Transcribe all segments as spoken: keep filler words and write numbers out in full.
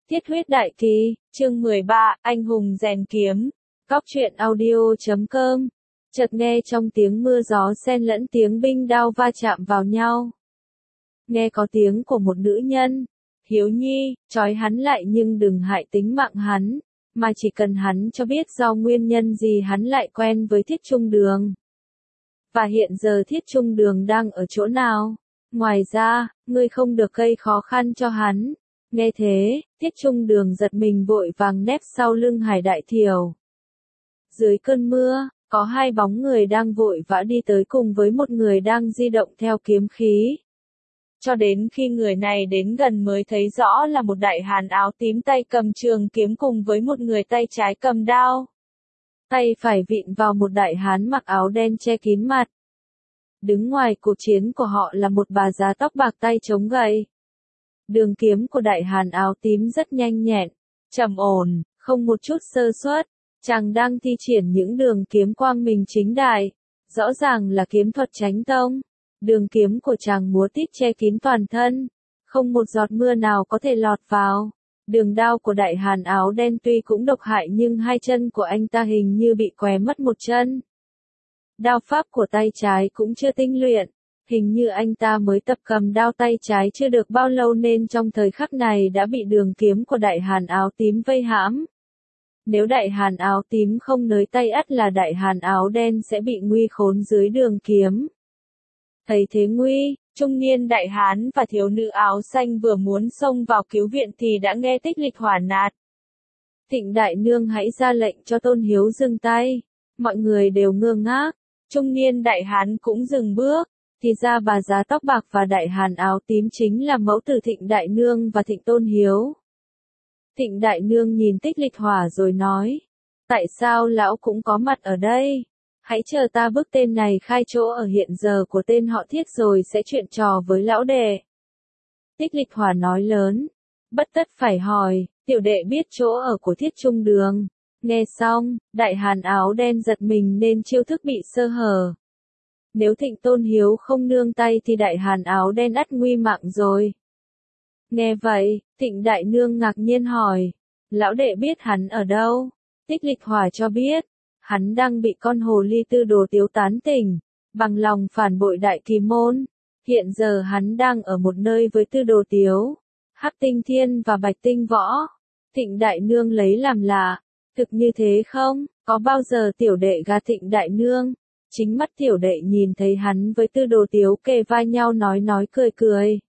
Thiết huyết đại kỳ, chương mười ba, anh hùng rèn kiếm. Cóc truyện audio chấm com. Chợt nghe trong tiếng mưa gió xen lẫn tiếng binh đao va chạm vào nhau. Nghe có tiếng của một nữ nhân. Hiếu Nhi, trói hắn lại nhưng đừng hại tính mạng hắn, mà chỉ cần hắn cho biết do nguyên nhân gì hắn lại quen với Thiết Trung Đường. Và hiện giờ Thiết Trung Đường đang ở chỗ nào? Ngoài ra, ngươi không được gây khó khăn cho hắn. Nghe thế, Thiết Trung Đường giật mình vội vàng nép sau lưng Hải Đại Thiều. Dưới cơn mưa, có hai bóng người đang vội vã đi tới cùng với một người đang di động theo kiếm khí. Cho đến khi người này đến gần mới thấy rõ là một đại hán áo tím tay cầm trường kiếm cùng với một người tay trái cầm đao. Tay phải vịn vào một đại hán mặc áo đen che kín mặt. Đứng ngoài cuộc chiến của họ là một bà già tóc bạc tay chống gậy. Đường kiếm của đại hán áo tím rất nhanh nhẹn, trầm ổn, không một chút sơ suất. Chàng đang thi triển những đường kiếm quang minh chính đại, rõ ràng là kiếm thuật chánh tông. Đường kiếm của chàng múa tít che kín toàn thân, không một giọt mưa nào có thể lọt vào. Đường đao của đại hán áo đen tuy cũng độc hại nhưng hai chân của anh ta hình như bị què mất một chân. Đao pháp của tay trái cũng chưa tinh luyện, hình như anh ta mới tập cầm đao tay trái chưa được bao lâu nên trong thời khắc này đã bị đường kiếm của đại hán áo tím vây hãm. Nếu đại hán áo tím không nới tay ắt là đại hán áo đen sẽ bị nguy khốn dưới đường kiếm. Thấy thế nguy, trung niên đại hán và thiếu nữ áo xanh vừa muốn xông vào cứu viện thì đã nghe Tích Lịch Hỏa nạt. Thịnh đại nương hãy ra lệnh cho Tôn Hiếu dừng tay. Mọi người đều ngơ ngác. Trung niên đại hán cũng dừng bước. Thì ra bà già tóc bạc và đại hán áo tím chính là mẫu tử Thịnh đại nương và Thịnh Tôn Hiếu. Thịnh đại nương nhìn Tích Lịch Hỏa rồi nói. Tại sao lão cũng có mặt ở đây? Hãy chờ ta bức tên này khai chỗ ở hiện giờ của tên họ Thiết rồi sẽ chuyện trò với lão đệ. Tích Lịch Hỏa nói lớn. Bất tất phải hỏi, tiểu đệ biết chỗ ở của Thiết Trung Đường. Nghe xong, đại hán áo đen giật mình nên chiêu thức bị sơ hở. Nếu Thịnh Tôn Hiếu không nương tay thì đại hán áo đen ắt nguy mạng rồi. Nghe vậy, Thịnh đại nương ngạc nhiên hỏi. Lão đệ biết hắn ở đâu? Tích Lịch Hỏa cho biết. Hắn đang bị con hồ ly Tư Đồ Tiếu tán tỉnh, bằng lòng phản bội Đại Kỳ Môn. Hiện giờ hắn đang ở một nơi với Tư Đồ Tiếu, Hắc Tinh Thiên và Bạch Tinh Võ. Thịnh đại nương lấy làm lạ, thực như thế không? Có bao giờ tiểu đệ gạt Thịnh đại nương? Chính mắt tiểu đệ nhìn thấy hắn với Tư Đồ Tiếu kề vai nhau nói nói cười cười.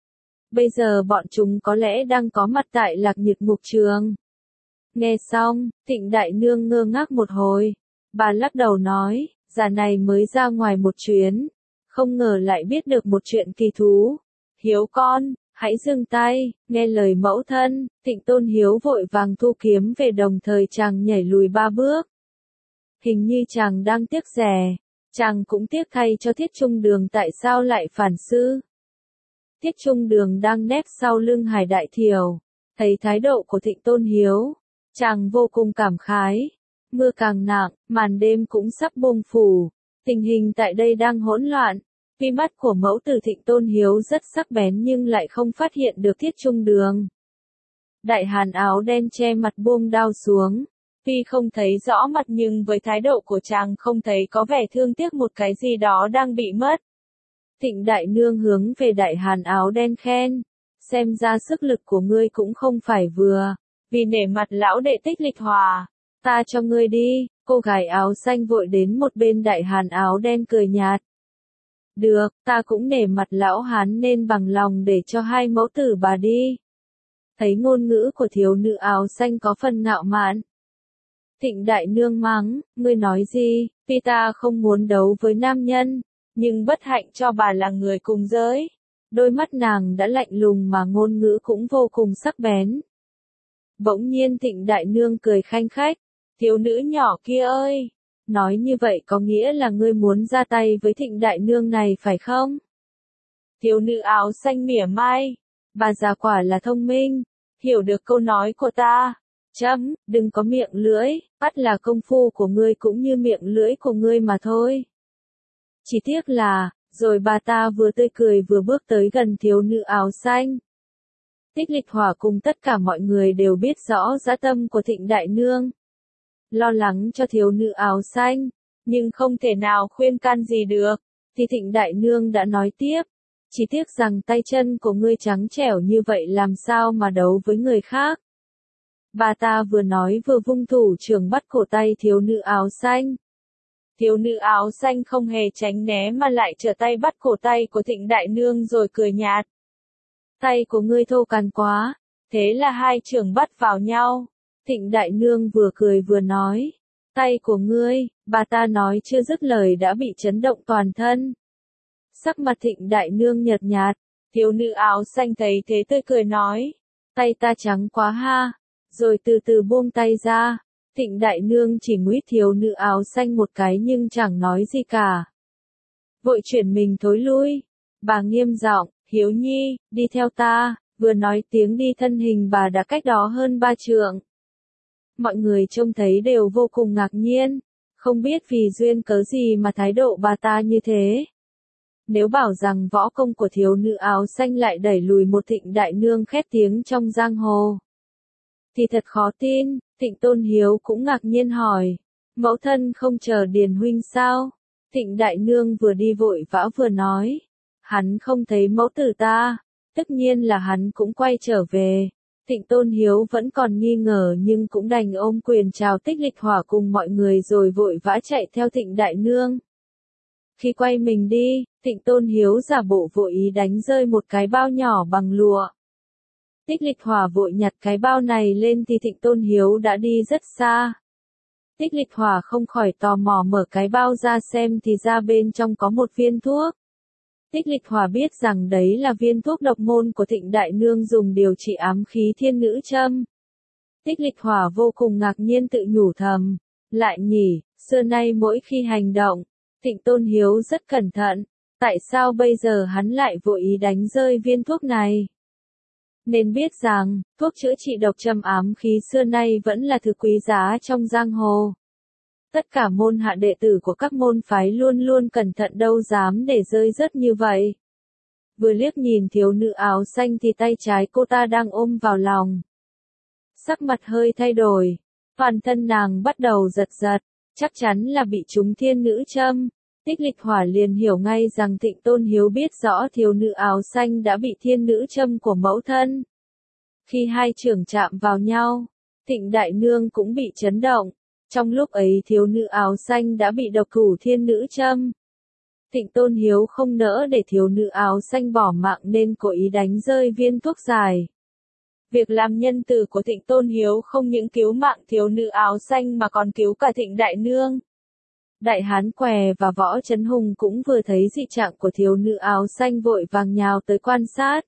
Bây giờ bọn chúng có lẽ đang có mặt tại Lạc Nhiệt Ngục Trường. Nghe xong, Thịnh đại nương ngơ ngác một hồi. Bà lắc đầu nói, già này mới ra ngoài một chuyến, không ngờ lại biết được một chuyện kỳ thú. Hiếu con, hãy dừng tay, nghe lời mẫu thân. Thịnh Tôn Hiếu vội vàng thu kiếm về đồng thời chàng nhảy lùi ba bước. Hình như chàng đang tiếc rẻ, chàng cũng tiếc thay cho Thiết Trung Đường tại sao lại phản sư. Thiết Trung Đường đang nép sau lưng Hải Đại Thiều, thấy thái độ của Thịnh Tôn Hiếu. Chàng vô cùng cảm khái. Mưa càng nặng, màn đêm cũng sắp buông phủ. Tình hình tại đây đang hỗn loạn. Tuy mắt của mẫu tử Thịnh Tôn Hiếu rất sắc bén nhưng lại không phát hiện được Thiết Trung Đường. Đại hán áo đen che mặt buông đao xuống. Tuy không thấy rõ mặt nhưng với thái độ của chàng không thấy có vẻ thương tiếc một cái gì đó đang bị mất. Thịnh đại nương hướng về đại hán áo đen khen. Xem ra sức lực của ngươi cũng không phải vừa. Vì nể mặt lão đệ Tích Lịch Hỏa, ta cho ngươi đi. Cô gái áo xanh vội đến một bên đại hán áo đen cười nhạt. Được, ta cũng nể mặt lão hán nên bằng lòng để cho hai mẫu tử bà đi. Thấy ngôn ngữ của thiếu nữ áo xanh có phần ngạo mạn. Thịnh đại nương mắng, ngươi nói gì? Tuy ta không muốn đấu với nam nhân, nhưng bất hạnh cho bà là người cùng giới. Đôi mắt nàng đã lạnh lùng mà ngôn ngữ cũng vô cùng sắc bén. Bỗng nhiên Thịnh đại nương cười khanh khách. Thiếu nữ nhỏ kia ơi! Nói như vậy có nghĩa là ngươi muốn ra tay với Thịnh đại nương này phải không? Thiếu nữ áo xanh mỉa mai. Bà già quả là thông minh. Hiểu được câu nói của ta. Chấm, đừng có miệng lưỡi. Bắt là công phu của ngươi cũng như miệng lưỡi của ngươi mà thôi. Chỉ tiếc là, rồi bà ta vừa tươi cười vừa bước tới gần thiếu nữ áo xanh. Tích Lịch Hỏa cùng tất cả mọi người đều biết rõ dã tâm của Thịnh Đại Nương. Lo lắng cho thiếu nữ áo xanh, nhưng không thể nào khuyên can gì được, thì Thịnh Đại Nương đã nói tiếp. Chỉ tiếc rằng tay chân của ngươi trắng trẻo như vậy làm sao mà đấu với người khác. Bà ta vừa nói vừa vung thủ trưởng bắt cổ tay thiếu nữ áo xanh. Thiếu nữ áo xanh không hề tránh né mà lại trở tay bắt cổ tay của Thịnh Đại Nương rồi cười nhạt. Tay của ngươi thô cằn quá, thế là hai trưởng bắt vào nhau. Thịnh Đại Nương vừa cười vừa nói. Tay của ngươi, bà ta nói chưa dứt lời đã bị chấn động toàn thân. Sắc mặt Thịnh Đại Nương nhợt nhạt, thiếu nữ áo xanh thấy thế tươi cười nói. Tay ta trắng quá ha, rồi từ từ buông tay ra. Thịnh Đại Nương chỉ nguyết thiếu nữ áo xanh một cái nhưng chẳng nói gì cả. Vội chuyển mình thối lui. Bà nghiêm giọng, Hiếu Nhi, đi theo ta, vừa nói tiếng đi thân hình bà đã cách đó hơn ba trượng. Mọi người trông thấy đều vô cùng ngạc nhiên, không biết vì duyên cớ gì mà thái độ bà ta như thế. Nếu bảo rằng võ công của thiếu nữ áo xanh lại đẩy lùi một Thịnh Đại Nương khét tiếng trong giang hồ, thì thật khó tin. Thịnh Tôn Hiếu cũng ngạc nhiên hỏi, mẫu thân không chờ Điền huynh sao? Thịnh Đại Nương vừa đi vội vã vừa nói, hắn không thấy mẫu tử ta, tất nhiên là hắn cũng quay trở về. Thịnh Tôn Hiếu vẫn còn nghi ngờ nhưng cũng đành ôm quyền chào Tích Lịch Hỏa cùng mọi người rồi vội vã chạy theo Thịnh Đại Nương. Khi quay mình đi, Thịnh Tôn Hiếu giả bộ vội ý đánh rơi một cái bao nhỏ bằng lụa. Tích Lịch Hỏa vội nhặt cái bao này lên thì Thịnh Tôn Hiếu đã đi rất xa. Tích Lịch Hỏa không khỏi tò mò mở cái bao ra xem thì ra bên trong có một viên thuốc. Tích Lịch Hỏa biết rằng đấy là viên thuốc độc môn của Thịnh Đại Nương dùng điều trị ám khí thiên nữ châm. Tích Lịch Hỏa vô cùng ngạc nhiên tự nhủ thầm, lại nhỉ, xưa nay mỗi khi hành động, Thịnh Tôn Hiếu rất cẩn thận, tại sao bây giờ hắn lại vội ý đánh rơi viên thuốc này? Nên biết rằng, thuốc chữa trị độc châm ám khí xưa nay vẫn là thứ quý giá trong giang hồ. Tất cả môn hạ đệ tử của các môn phái luôn luôn cẩn thận đâu dám để rơi rớt như vậy. Vừa liếc nhìn thiếu nữ áo xanh thì tay trái cô ta đang ôm vào lòng. Sắc mặt hơi thay đổi, toàn thân nàng bắt đầu giật giật, chắc chắn là bị trúng thiên nữ châm. Tích Lịch Hỏa liền hiểu ngay rằng Thịnh Tôn Hiếu biết rõ thiếu nữ áo xanh đã bị thiên nữ châm của mẫu thân. Khi hai trưởng chạm vào nhau, Thịnh Đại Nương cũng bị chấn động. Trong lúc ấy thiếu nữ áo xanh đã bị độc thủ thiên nữ châm. Thịnh Tôn Hiếu không nỡ để thiếu nữ áo xanh bỏ mạng nên cố ý đánh rơi viên thuốc dài. Việc làm nhân từ của Thịnh Tôn Hiếu không những cứu mạng thiếu nữ áo xanh mà còn cứu cả Thịnh Đại Nương. Đại hán Què và Võ Chấn Hùng cũng vừa thấy dị trạng của thiếu nữ áo xanh vội vàng nhào tới quan sát.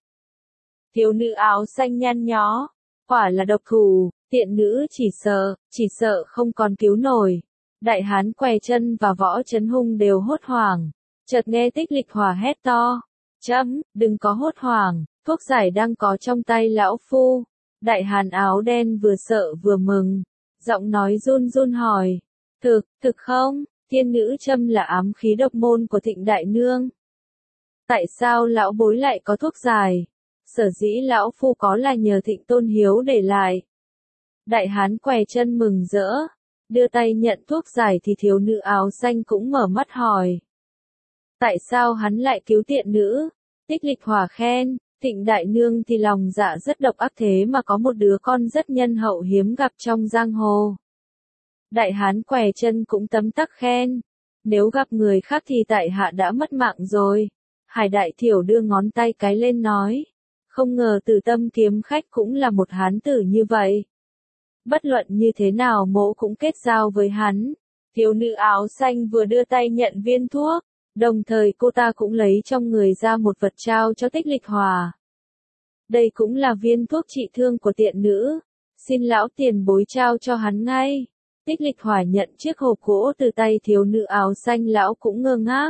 Thiếu nữ áo xanh nhăn nhó, quả là độc thủ, tiện nữ chỉ sợ, chỉ sợ không còn cứu nổi. Đại hán Què Chân và Võ Chấn Hùng đều hốt hoảng, chợt nghe Tích Lịch Hỏa hét to, chấm, đừng có hốt hoảng, thuốc giải đang có trong tay lão phu. Đại hán áo đen vừa sợ vừa mừng, giọng nói run run hỏi, thực, thực không? Thiên nữ châm là ám khí độc môn của Thịnh Đại Nương. Tại sao lão bối lại có thuốc giải? Sở dĩ lão phu có là nhờ Thịnh Tôn Hiếu để lại. Đại hán Què Chân mừng rỡ, đưa tay nhận thuốc giải thì thiếu nữ áo xanh cũng mở mắt hỏi. Tại sao hắn lại cứu tiện nữ? Tích Lịch Hỏa khen, Thịnh Đại Nương thì lòng dạ rất độc ác thế mà có một đứa con rất nhân hậu hiếm gặp trong giang hồ. Đại hán Què Chân cũng tấm tắc khen, nếu gặp người khác thì tại hạ đã mất mạng rồi. Hải Đại Thiểu đưa ngón tay cái lên nói, không ngờ Từ Tâm kiếm khách cũng là một hán tử như vậy. Bất luận như thế nào mỗ cũng kết giao với hắn. Thiếu nữ áo xanh vừa đưa tay nhận viên thuốc, đồng thời cô ta cũng lấy trong người ra một vật trao cho Tích Lịch Hỏa. Đây cũng là viên thuốc trị thương của tiện nữ, xin lão tiền bối trao cho hắn ngay. Tích Lịch Hỏa nhận chiếc hộp gỗ từ tay thiếu nữ áo xanh, lão cũng ngơ ngác.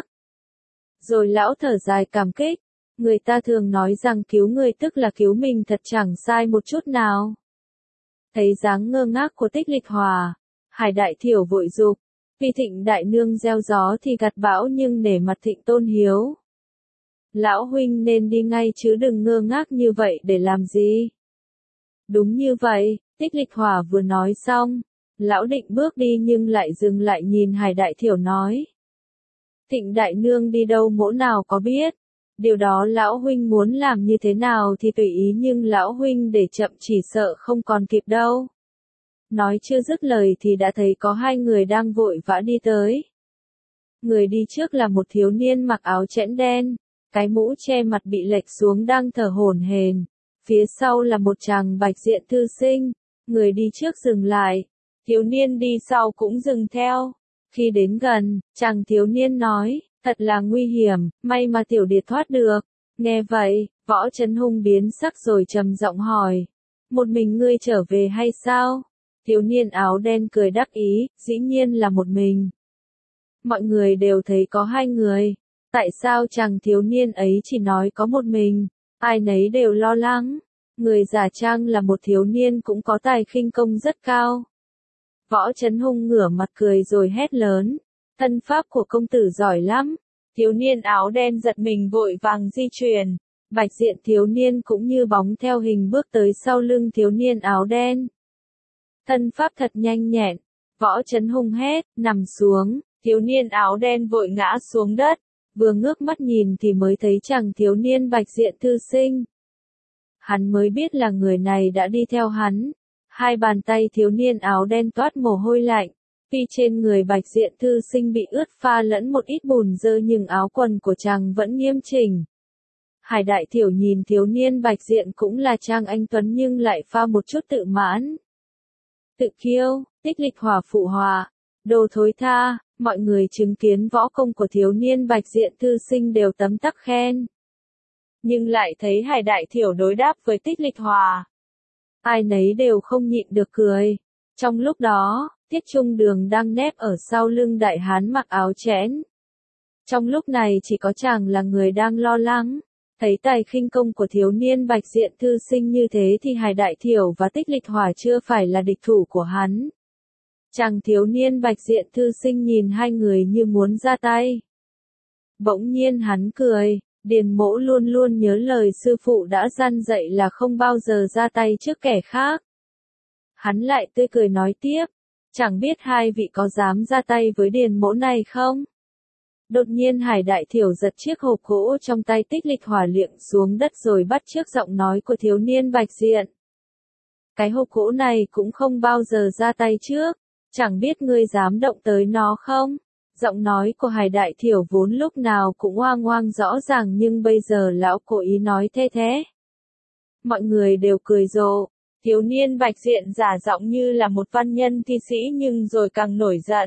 Rồi lão thở dài cảm kích, người ta thường nói rằng cứu người tức là cứu mình, thật chẳng sai một chút nào. Thấy dáng ngơ ngác của Tích Lịch Hỏa, Hải Đại Thiểu vội dục, vì Thịnh Đại Nương gieo gió thì gặt bão nhưng nể mặt Thịnh Tôn Hiếu. Lão huynh nên đi ngay chứ đừng ngơ ngác như vậy để làm gì. Đúng như vậy, Tích Lịch Hỏa vừa nói xong, lão định bước đi nhưng lại dừng lại nhìn Hải Đại Thiểu nói. Thịnh đại nương đi đâu mỗ nào có biết, điều đó lão huynh muốn làm như thế nào thì tùy ý nhưng lão huynh để chậm chỉ sợ không còn kịp đâu. Nói chưa dứt lời thì đã thấy có hai người đang vội vã đi tới. Người đi trước là một thiếu niên mặc áo chẽn đen, cái mũ che mặt bị lệch xuống đang thở hổn hển. Phía sau là một chàng bạch diện thư sinh, người đi trước dừng lại, thiếu niên đi sau cũng dừng theo. Khi đến gần, chàng thiếu niên nói, thật là nguy hiểm, may mà tiểu điệt thoát được. Nghe vậy, Võ Chấn Hung biến sắc rồi trầm giọng hỏi, một mình ngươi trở về hay sao? Thiếu niên áo đen cười đắc ý, dĩ nhiên là một mình. Mọi người đều thấy có hai người, tại sao chàng thiếu niên ấy chỉ nói có một mình, ai nấy đều lo lắng. Người giả trang là một thiếu niên cũng có tài khinh công rất cao. Võ Chấn Hung ngửa mặt cười rồi hét lớn, thân pháp của công tử giỏi lắm. Thiếu niên áo đen giật mình vội vàng di chuyển, bạch diện thiếu niên cũng như bóng theo hình bước tới sau lưng thiếu niên áo đen. Thân pháp thật nhanh nhẹn, Võ Chấn Hung hét, nằm xuống, thiếu niên áo đen vội ngã xuống đất, vừa ngước mắt nhìn thì mới thấy chàng thiếu niên bạch diện thư sinh. Hắn mới biết là người này đã đi theo hắn. Hai bàn tay thiếu niên áo đen toát mồ hôi lạnh, tuy trên người bạch diện thư sinh bị ướt pha lẫn một ít bùn dơ nhưng áo quần của chàng vẫn nghiêm chỉnh. Hải Đại Thiểu nhìn thiếu niên bạch diện cũng là trang anh tuấn nhưng lại pha một chút tự mãn. Tự kiêu, Tích Lịch Hỏa phụ họa, đồ thối tha, mọi người chứng kiến võ công của thiếu niên bạch diện thư sinh đều tấm tắc khen. Nhưng lại thấy Hải Đại Thiểu đối đáp với Tích Lịch Hỏa. Ai nấy đều không nhịn được cười. Trong lúc đó, Tiết Trung Đường đang nép ở sau lưng đại hán mặc áo chẽn. Trong lúc này chỉ có chàng là người đang lo lắng. Thấy tài khinh công của thiếu niên bạch diện thư sinh như thế thì Hải Đại Thiểu và Tích Lịch Hỏa chưa phải là địch thủ của hắn. Chàng thiếu niên bạch diện thư sinh nhìn hai người như muốn ra tay. Bỗng nhiên hắn cười. Điền Mỗ luôn luôn nhớ lời sư phụ đã dặn dạy là không bao giờ ra tay trước kẻ khác. Hắn lại tươi cười nói tiếp, chẳng biết hai vị có dám ra tay với Điền Mỗ này không? Đột nhiên Hải Đại Thiểu giật chiếc hộp gỗ trong tay Tích Lịch Hỏa liệng xuống đất rồi bắt chước giọng nói của thiếu niên bạch diện. Cái hộp gỗ này cũng không bao giờ ra tay trước, chẳng biết ngươi dám động tới nó không? Giọng nói của Hải Đại Thiểu vốn lúc nào cũng oang oang rõ ràng nhưng bây giờ lão cố ý nói thế thế. Mọi người đều cười rộ, thiếu niên bạch diện giả giọng như là một văn nhân thi sĩ nhưng rồi càng nổi giận.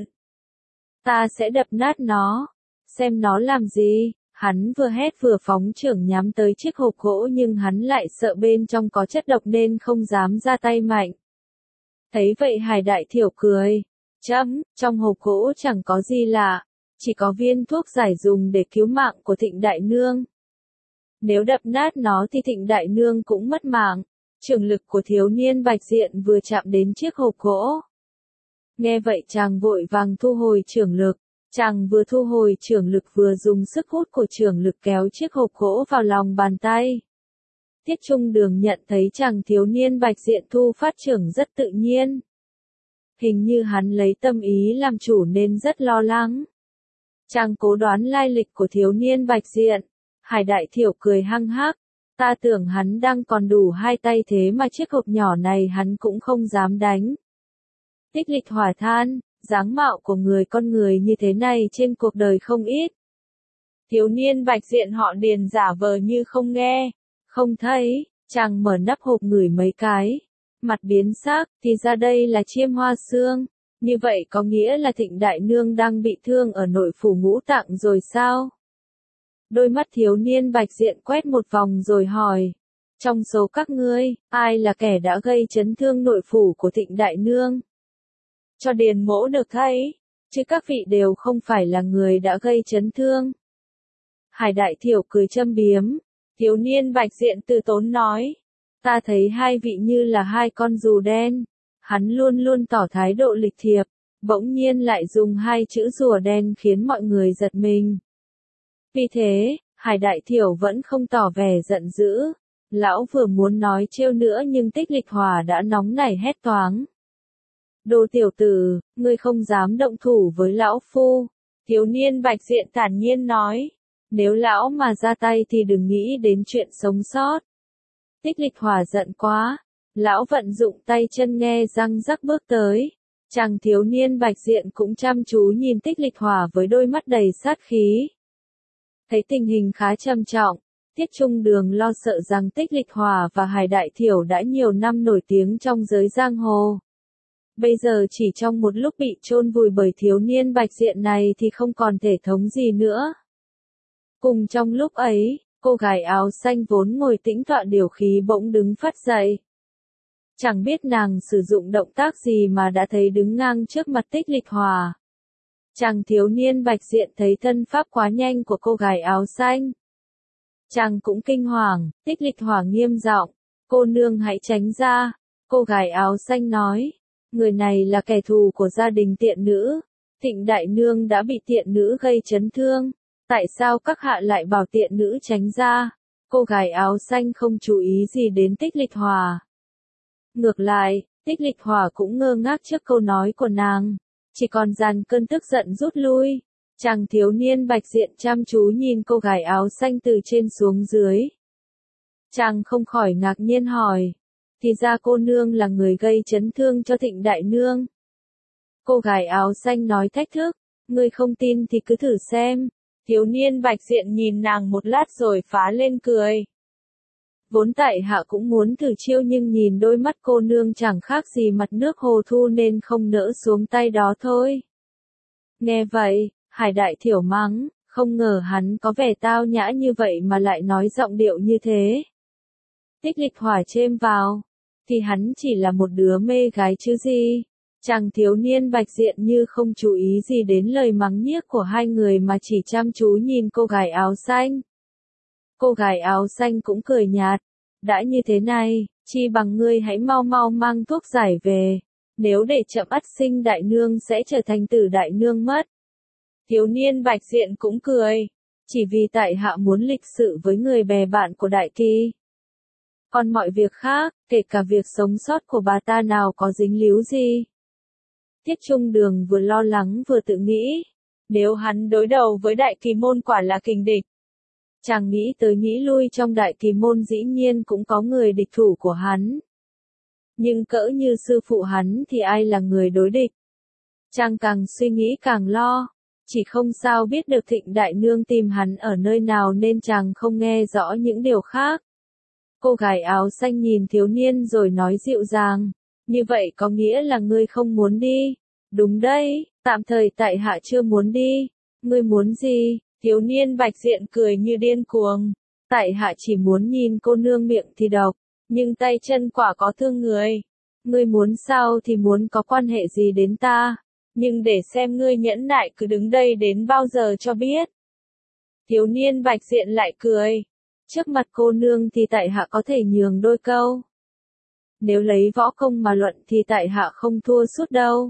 Ta sẽ đập nát nó, xem nó làm gì, hắn vừa hét vừa phóng chưởng nhắm tới chiếc hộp gỗ nhưng hắn lại sợ bên trong có chất độc nên không dám ra tay mạnh. Thấy vậy Hải Đại Thiểu cười. Chấm, trong hộp gỗ chẳng có gì lạ, chỉ có viên thuốc giải dùng để cứu mạng của Thịnh Đại Nương. Nếu đập nát nó thì Thịnh Đại Nương cũng mất mạng. Chưởng lực của thiếu niên bạch diện vừa chạm đến chiếc hộp gỗ. Nghe vậy chàng vội vàng thu hồi chưởng lực, chàng vừa thu hồi chưởng lực vừa dùng sức hút của chưởng lực kéo chiếc hộp gỗ vào lòng bàn tay. Tiết Trung Đường nhận thấy chàng thiếu niên bạch diện thu phát chưởng rất tự nhiên. Hình như hắn lấy tâm ý làm chủ nên rất lo lắng. Chàng cố đoán lai lịch của thiếu niên bạch diện. Hải Đại Thiểu cười hăng hắc. Ta tưởng hắn đang còn đủ hai tay thế mà chiếc hộp nhỏ này hắn cũng không dám đánh. Tích Lịch Hỏa than, dáng mạo của người con người như thế này trên cuộc đời không ít. Thiếu niên bạch diện họ Điền giả vờ như không nghe, không thấy, chàng mở nắp hộp ngửi mấy cái. Mặt biến sắc, thì ra đây là chiêm hoa xương. Như vậy có nghĩa là Thịnh Đại Nương đang bị thương ở nội phủ ngũ tạng rồi sao? Đôi mắt thiếu niên bạch diện quét một vòng rồi hỏi. Trong số các ngươi, ai là kẻ đã gây chấn thương nội phủ của Thịnh Đại Nương? Cho Điền Mỗ được thấy, chứ các vị đều không phải là người đã gây chấn thương. Hải Đại Thiểu cười châm biếm. Thiếu niên bạch diện từ tốn nói. Ta thấy hai vị như là hai con dù đen. Hắn luôn luôn tỏ thái độ lịch thiệp, bỗng nhiên lại dùng hai chữ rùa đen khiến mọi người giật mình. Vì thế, Hải Đại Thiểu vẫn không tỏ vẻ giận dữ. Lão vừa muốn nói trêu nữa nhưng Tích Lịch Hòa đã nóng nảy hét toáng. Đồ tiểu tử, ngươi không dám động thủ với lão phu. Thiếu niên Bạch Diện thản nhiên nói. Nếu lão mà ra tay thì đừng nghĩ đến chuyện sống sót. Tích Lịch Hòa giận quá. Lão vận dụng tay chân nghe răng rắc bước tới. Chàng thiếu niên Bạch Diện cũng chăm chú nhìn Tích Lịch Hòa với đôi mắt đầy sát khí. Thấy tình hình khá trầm trọng, Tiết Trung Đường lo sợ rằng Tích Lịch Hòa và Hải Đại Thiểu đã nhiều năm nổi tiếng trong giới giang hồ. Bây giờ chỉ trong một lúc bị chôn vùi bởi thiếu niên Bạch Diện này thì không còn thể thống gì nữa. Cùng trong lúc ấy, cô gái áo xanh vốn ngồi tĩnh tọa điều khí bỗng đứng phắt dậy. Chẳng biết nàng sử dụng động tác gì mà đã thấy đứng ngang trước mặt Tích Lịch Hòa. Chàng thiếu niên Bạch Diện thấy thân pháp quá nhanh của cô gái áo xanh. Chàng cũng kinh hoàng, Tích Lịch Hòa nghiêm giọng, cô nương hãy tránh ra. Cô gái áo xanh nói, người này là kẻ thù của gia đình tiện nữ. Thịnh đại nương đã bị tiện nữ gây chấn thương. Tại sao các hạ lại bảo tiện nữ tránh ra? Cô gái áo xanh không chú ý gì đến Tích Lịch Hòa. Ngược lại, Tích Lịch Hòa cũng ngơ ngác trước câu nói của nàng. Chỉ còn dàn cơn tức giận rút lui. Chàng thiếu niên Bạch Diện chăm chú nhìn cô gái áo xanh từ trên xuống dưới. Chàng không khỏi ngạc nhiên hỏi. Thì ra cô nương là người gây chấn thương cho Thịnh đại nương. Cô gái áo xanh nói thách thức. Ngươi không tin thì cứ thử xem. Thiếu niên Bạch Diện nhìn nàng một lát rồi phá lên cười. Vốn tại hạ cũng muốn thử chiêu nhưng nhìn đôi mắt cô nương chẳng khác gì mặt nước hồ thu nên không nỡ xuống tay đó thôi. Nghe vậy, Hải Đại Thiểu mắng, không ngờ hắn có vẻ tao nhã như vậy mà lại nói giọng điệu như thế. Tích Lịch Hòa chêm vào, thì hắn chỉ là một đứa mê gái chứ gì. Chàng thiếu niên Bạch Diện như không chú ý gì đến lời mắng nhiếc của hai người mà chỉ chăm chú nhìn cô gái áo xanh. Cô gái áo xanh cũng cười nhạt. Đã như thế này, chi bằng ngươi hãy mau mau mang thuốc giải về. Nếu để chậm ắt Sinh đại nương sẽ trở thành Tử đại nương mất. Thiếu niên Bạch Diện cũng cười. Chỉ vì tại hạ muốn lịch sự với người bè bạn của đại kỳ. Còn mọi việc khác, kể cả việc sống sót của bà ta nào có dính líu gì. Tiết Trung Đường vừa lo lắng vừa tự nghĩ. Nếu hắn đối đầu với đại kỳ môn quả là kình địch. Chàng nghĩ tới nghĩ lui trong đại kỳ môn dĩ nhiên cũng có người địch thủ của hắn. Nhưng cỡ như sư phụ hắn thì ai là người đối địch? Chàng càng suy nghĩ càng lo. Chỉ không sao biết được Thịnh đại nương tìm hắn ở nơi nào nên chàng không nghe rõ những điều khác. Cô gái áo xanh nhìn thiếu niên rồi nói dịu dàng. Như vậy có nghĩa là ngươi không muốn đi. Đúng đấy, tạm thời tại hạ chưa muốn đi. Ngươi muốn gì? Thiếu niên Bạch Diện cười như điên cuồng. Tại hạ chỉ muốn nhìn cô nương miệng thì độc, nhưng tay chân quả có thương người. Ngươi muốn sao thì muốn có quan hệ gì đến ta. Nhưng để xem ngươi nhẫn nại cứ đứng đây đến bao giờ cho biết. Thiếu niên Bạch Diện lại cười. Trước mặt cô nương thì tại hạ có thể nhường đôi câu. Nếu lấy võ công mà luận thì tại hạ không thua suốt đâu.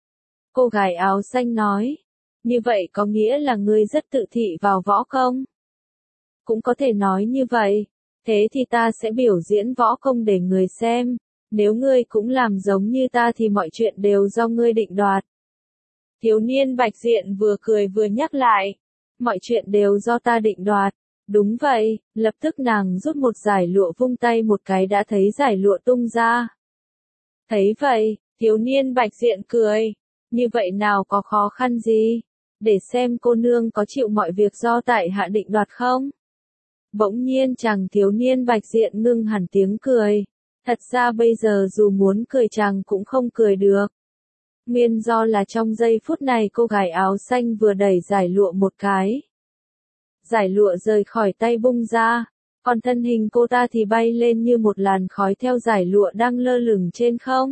Cô gái áo xanh nói. Như vậy có nghĩa là ngươi rất tự thị vào võ công. Cũng có thể nói như vậy. Thế thì ta sẽ biểu diễn võ công để người xem. Nếu ngươi cũng làm giống như ta thì mọi chuyện đều do ngươi định đoạt. Thiếu niên Bạch Diện vừa cười vừa nhắc lại. Mọi chuyện đều do ta định đoạt. Đúng vậy, lập tức nàng rút một dải lụa vung tay một cái đã thấy dải lụa tung ra. Thấy vậy, thiếu niên Bạch Diện cười. Như vậy nào có khó khăn gì? Để xem cô nương có chịu mọi việc do tại hạ định đoạt không? Bỗng nhiên chàng thiếu niên Bạch Diện ngưng hẳn tiếng cười. Thật ra bây giờ dù muốn cười chàng cũng không cười được. Nguyên do là trong giây phút này cô gái áo xanh vừa đẩy dải lụa một cái. Dải lụa rời khỏi tay bung ra, còn thân hình cô ta thì bay lên như một làn khói theo dải lụa đang lơ lửng trên không.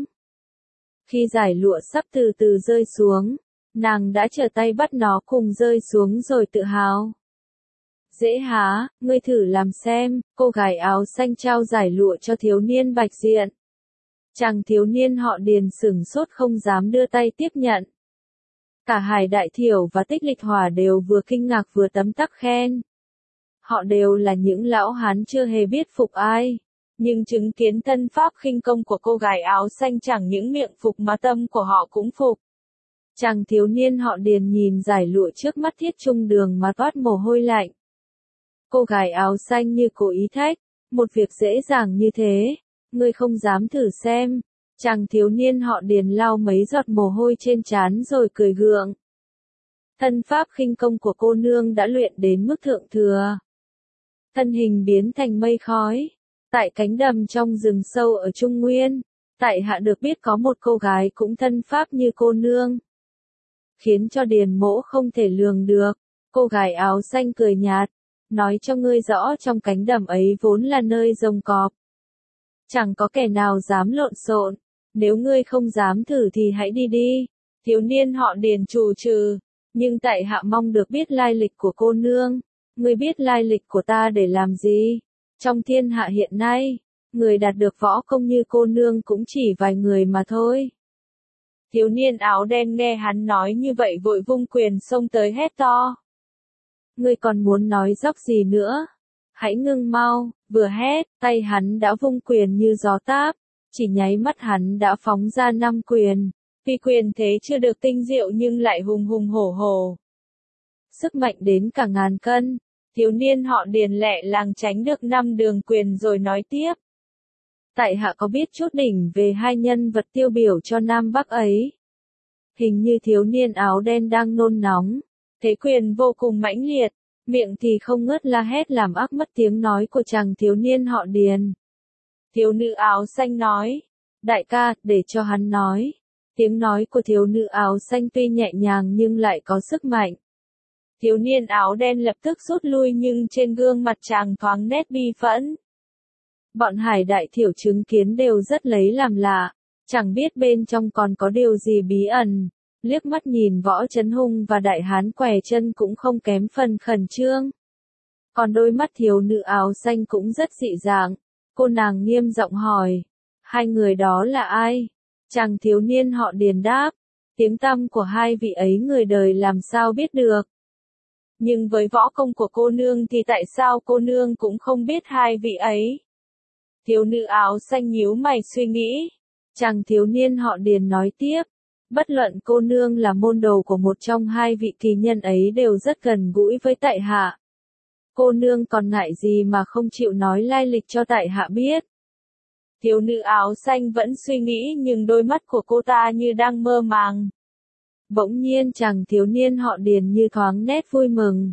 Khi dải lụa sắp từ từ rơi xuống, nàng đã trở tay bắt nó cùng rơi xuống rồi tự hào. Dễ há, ngươi thử làm xem, cô gái áo xanh trao dải lụa cho thiếu niên Bạch Diện. Chàng thiếu niên họ Điền sửng sốt không dám đưa tay tiếp nhận. Cả Hải Đại Thiểu và Tích Lịch Hòa đều vừa kinh ngạc vừa tấm tắc khen. Họ đều là những lão hán chưa hề biết phục ai. Nhưng chứng kiến thân pháp khinh công của cô gái áo xanh chẳng những miệng phục mà tâm của họ cũng phục. Chàng thiếu niên họ Điền nhìn giải lụa trước mắt Thiết Trung Đường mà toát mồ hôi lạnh. Cô gái áo xanh như cố ý thách, một việc dễ dàng như thế, ngươi không dám thử xem. Chàng thiếu niên họ Điền lau mấy giọt mồ hôi trên trán rồi cười gượng. Thân pháp khinh công của cô nương đã luyện đến mức thượng thừa. Thân hình biến thành mây khói. Tại cánh đầm trong rừng sâu ở Trung Nguyên, tại hạ được biết có một cô gái cũng thân pháp như cô nương. Khiến cho Điền Mỗ không thể lường được. Cô gái áo xanh cười nhạt, nói cho ngươi rõ trong cánh đầm ấy vốn là nơi rồng cọp. Chẳng có kẻ nào dám lộn xộn, nếu ngươi không dám thử thì hãy đi đi. Thiếu niên họ Điền trù trừ, nhưng tại hạ mong được biết lai lịch của cô nương. Ngươi biết lai lịch của ta để làm gì? Trong thiên hạ hiện nay, người đạt được võ công như cô nương cũng chỉ vài người mà thôi. Thiếu niên áo đen nghe hắn nói như vậy vội vung quyền xông tới hét to. Ngươi còn muốn nói dóc gì nữa? Hãy ngưng mau, vừa hét, tay hắn đã vung quyền như gió táp, chỉ nháy mắt hắn đã phóng ra năm quyền. Vì quyền thế chưa được tinh diệu nhưng lại hùng hùng hổ hổ. Sức mạnh đến cả ngàn cân. Thiếu niên họ Điền lẹ làng tránh được năm đường quyền rồi nói tiếp. Tại hạ có biết chút đỉnh về hai nhân vật tiêu biểu cho Nam Bắc ấy. Hình như thiếu niên áo đen đang nôn nóng. Thế quyền vô cùng mãnh liệt, miệng thì không ngớt la hét làm ác mất tiếng nói của chàng thiếu niên họ Điền. Thiếu nữ áo xanh nói. Đại ca, để cho hắn nói. Tiếng nói của thiếu nữ áo xanh tuy nhẹ nhàng nhưng lại có sức mạnh. Thiếu niên áo đen lập tức rút lui nhưng trên gương mặt chàng thoáng nét bi phẫn. Bọn hải đại thiểu chứng kiến đều rất lấy làm lạ, chẳng biết bên trong còn có điều gì bí ẩn. Liếc mắt nhìn Võ Chấn Hung và đại hán què chân cũng không kém phần khẩn trương. Còn đôi mắt thiếu nữ áo xanh cũng rất dị dạng. Cô nàng nghiêm giọng hỏi, hai người đó là ai? Chàng thiếu niên họ Điền đáp, tiếng tăm của hai vị ấy người đời làm sao biết được. Nhưng với võ công của cô nương thì tại sao cô nương cũng không biết hai vị ấy? Thiếu nữ áo xanh nhíu mày suy nghĩ. Chàng thiếu niên họ Điền nói tiếp. Bất luận cô nương là môn đồ của một trong hai vị kỳ nhân ấy đều rất gần gũi với tại hạ. Cô nương còn ngại gì mà không chịu nói lai lịch cho tại hạ biết? Thiếu nữ áo xanh vẫn suy nghĩ nhưng đôi mắt của cô ta như đang mơ màng. Bỗng nhiên chàng thiếu niên họ Điền như thoáng nét vui mừng.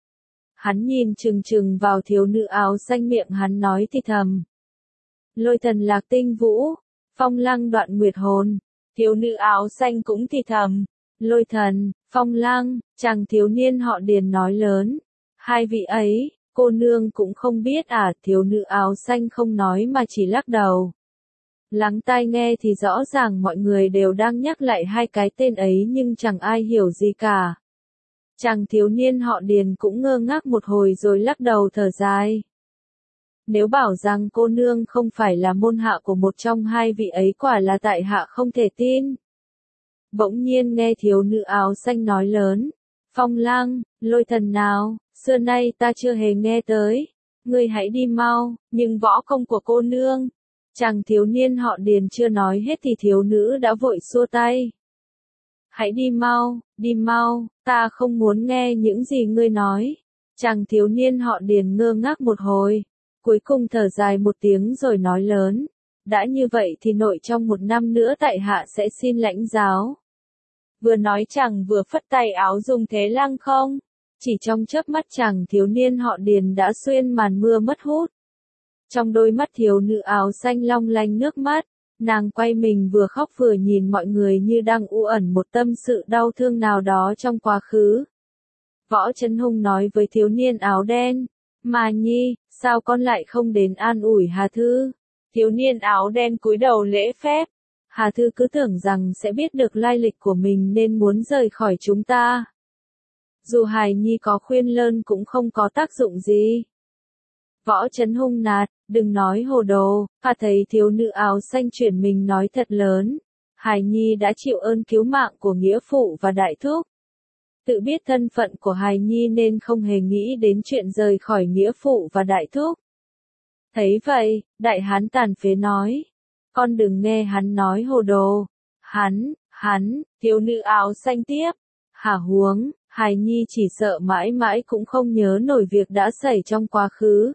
Hắn nhìn chừng chừng vào thiếu nữ áo xanh, miệng hắn nói thì thầm. Lôi thần lạc tinh vũ, phong lăng đoạn nguyệt hồn. Thiếu nữ áo xanh cũng thì thầm. Lôi thần, phong lăng, chàng thiếu niên họ Điền nói lớn. Hai vị ấy, cô nương cũng không biết à? Thiếu nữ áo xanh không nói mà chỉ lắc đầu. Lắng tai nghe thì rõ ràng mọi người đều đang nhắc lại hai cái tên ấy nhưng chẳng ai hiểu gì cả. Chàng thiếu niên họ Điền cũng ngơ ngác một hồi rồi lắc đầu thở dài. Nếu bảo rằng cô nương không phải là môn hạ của một trong hai vị ấy quả là tại hạ không thể tin. Bỗng nhiên nghe thiếu nữ áo xanh nói lớn. Phong lăng, lôi thần nào, xưa nay ta chưa hề nghe tới. Ngươi hãy đi mau, nhưng võ công của cô nương. Chàng thiếu niên họ Điền chưa nói hết thì thiếu nữ đã vội xua tay. Hãy đi mau, đi mau, ta không muốn nghe những gì ngươi nói. Chàng thiếu niên họ Điền ngơ ngác một hồi, cuối cùng thở dài một tiếng rồi nói lớn. Đã như vậy thì nội trong một năm nữa tại hạ sẽ xin lãnh giáo. Vừa nói chàng vừa phất tay áo dùng thế lăng không. Chỉ trong chớp mắt chàng thiếu niên họ Điền đã xuyên màn mưa mất hút. Trong đôi mắt thiếu nữ áo xanh long lanh nước mắt, nàng quay mình vừa khóc vừa nhìn mọi người như đang u ẩn một tâm sự đau thương nào đó trong quá khứ. Võ Chấn Hung nói với thiếu niên áo đen, Mà Nhi, sao con lại không đến an ủi Hà Thư? Thiếu niên áo đen cúi đầu lễ phép. Hà Thư cứ tưởng rằng sẽ biết được lai lịch của mình nên muốn rời khỏi chúng ta. Dù Hải Nhi có khuyên lơn cũng không có tác dụng gì. Võ Chấn Hung nạt, đừng nói hồ đồ. Hà thấy thiếu nữ áo xanh chuyển mình nói thật lớn. Hải Nhi đã chịu ơn cứu mạng của nghĩa phụ và đại thúc. Tự biết thân phận của hài nhi nên không hề nghĩ đến chuyện rời khỏi nghĩa phụ và đại thúc. Thấy vậy, đại hán tàn phế nói. Con đừng nghe hắn nói hồ đồ. Hắn, hắn, thiếu nữ áo xanh tiếp. Hả huống, hài nhi chỉ sợ mãi mãi cũng không nhớ nổi việc đã xảy trong quá khứ.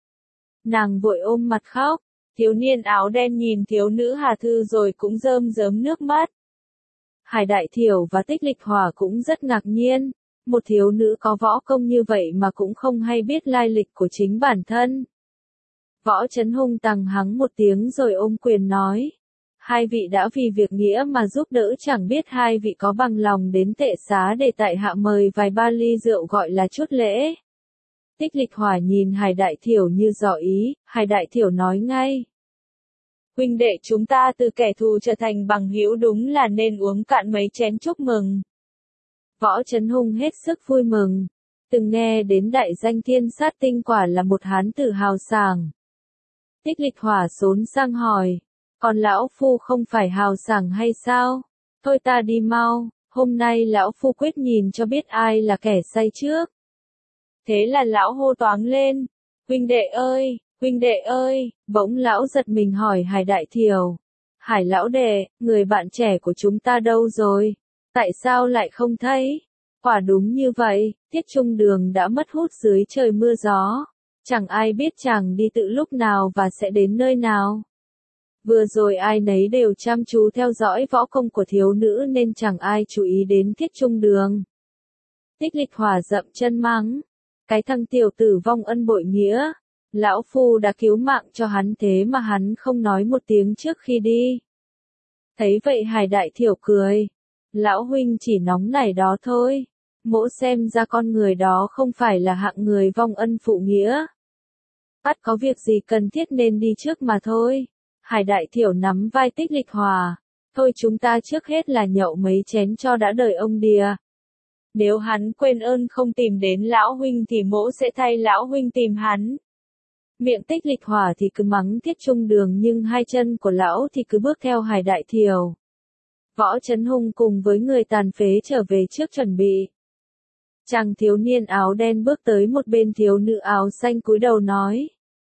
Nàng vội ôm mặt khóc. Thiếu niên áo đen nhìn thiếu nữ Hà Thư rồi cũng rơm rớm nước mắt. Hải Đại Thiểu và Tích Lịch Hỏa cũng rất ngạc nhiên. Một thiếu nữ có võ công như vậy mà cũng không hay biết lai lịch của chính bản thân. Võ Chấn Hung tằng hắng một tiếng rồi ôm quyền nói. Hai vị đã vì việc nghĩa mà giúp đỡ, chẳng biết hai vị có bằng lòng đến tệ xá để tại hạ mời vài ba ly rượu gọi là chút lễ. Tích Lịch Hỏa nhìn Hải Đại Thiểu như dò ý, Hải Đại Thiểu nói ngay. Huynh đệ chúng ta từ kẻ thù trở thành bằng hữu đúng là nên uống cạn mấy chén chúc mừng. Võ Chấn Hung hết sức vui mừng. Từng nghe đến đại danh Thiên Sát Tinh quả là một hán tử hào sảng. Tích Lịch Hỏa xốn sang hỏi. Còn lão phu không phải hào sảng hay sao? Thôi ta đi mau, hôm nay lão phu quyết nhìn cho biết ai là kẻ say trước. Thế là lão hô toáng lên. Huynh đệ ơi, huynh đệ ơi, bỗng lão giật mình hỏi Hải Đại Thiểu. Hải lão đệ, người bạn trẻ của chúng ta đâu rồi? Tại sao lại không thấy? Quả đúng như vậy, Tiết Trung Đường đã mất hút dưới trời mưa gió. Chẳng ai biết chàng đi tự lúc nào và sẽ đến nơi nào. Vừa rồi ai nấy đều chăm chú theo dõi võ công của thiếu nữ nên chẳng ai chú ý đến Tiết Trung Đường. Tích Lịch Hỏa dậm chân mắng. Cái thằng tiểu tử vong ân bội nghĩa. Lão phu đã cứu mạng cho hắn thế mà hắn không nói một tiếng trước khi đi. Thấy vậy Hải Đại Thiểu cười. Lão huynh chỉ nóng nảy đó thôi. Mỗ xem ra con người đó không phải là hạng người vong ân phụ nghĩa. Bắt có việc gì cần thiết nên đi trước mà thôi. Hải Đại Thiểu nắm vai Tích Lịch Hỏa. Thôi chúng ta trước hết là nhậu mấy chén cho đã đời ông đìa. Nếu hắn quên ơn không tìm đến lão huynh thì mỗ sẽ thay lão huynh tìm hắn. Miệng Tích Lịch Hỏa thì cứ mắng Tiết Trung Đường nhưng hai chân của lão thì cứ bước theo Hải Đại Thiểu. Võ Chấn Hung cùng với người tàn phế trở về trước chuẩn bị. Chàng thiếu niên áo đen bước tới một bên thiếu nữ áo xanh cúi đầu nói.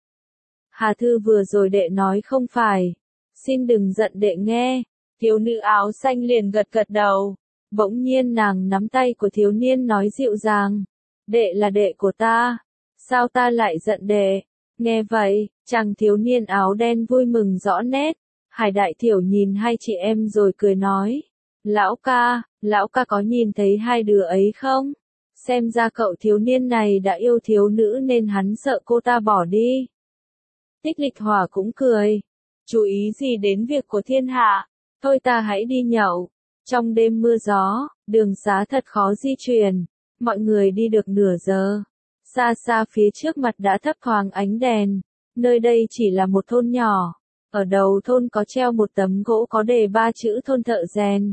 Hà Thư vừa rồi đệ nói không phải. Xin đừng giận đệ nghe. Thiếu nữ áo xanh liền gật gật đầu. Bỗng nhiên nàng nắm tay của thiếu niên nói dịu dàng. Đệ là đệ của ta. Sao ta lại giận đệ? Nghe vậy, chàng thiếu niên áo đen vui mừng rõ nét. Hải Đại Thiểu nhìn hai chị em rồi cười nói. Lão ca, lão ca có nhìn thấy hai đứa ấy không? Xem ra cậu thiếu niên này đã yêu thiếu nữ nên hắn sợ cô ta bỏ đi. Tích Lịch Hỏa cũng cười. Chú ý gì đến việc của thiên hạ? Thôi ta hãy đi nhậu. Trong đêm mưa gió, đường xá thật khó di chuyển. Mọi người đi được nửa giờ. Xa xa phía trước mặt đã thấp thoáng ánh đèn. Nơi đây chỉ là một thôn nhỏ. Ở đầu thôn có treo một tấm gỗ có đề ba chữ thôn thợ rèn.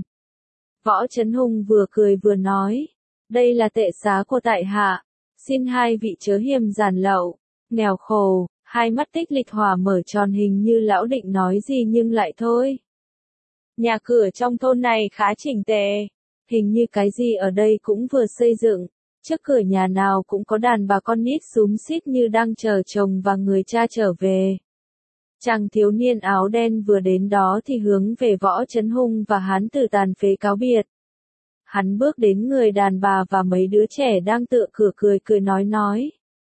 Võ Chấn Hung vừa cười vừa nói. Đây là tệ xá của tại hạ. Xin hai vị chớ hiềm giản lậu. Nghèo khổ. Hai mắt Tích Lịch Hỏa mở tròn hình như lão định nói gì nhưng lại thôi. Nhà cửa trong thôn này khá chỉnh tề. Hình như cái gì ở đây cũng vừa xây dựng. Trước cửa nhà nào cũng có đàn bà con nít xúm xít như đang chờ chồng và người cha trở về. Chàng thiếu niên áo đen vừa đến đó thì hướng về Võ Chấn Hung và hán tử tàn phế cáo biệt. Hắn bước đến người đàn bà và mấy đứa trẻ đang tựa cửa cười cười nói nói.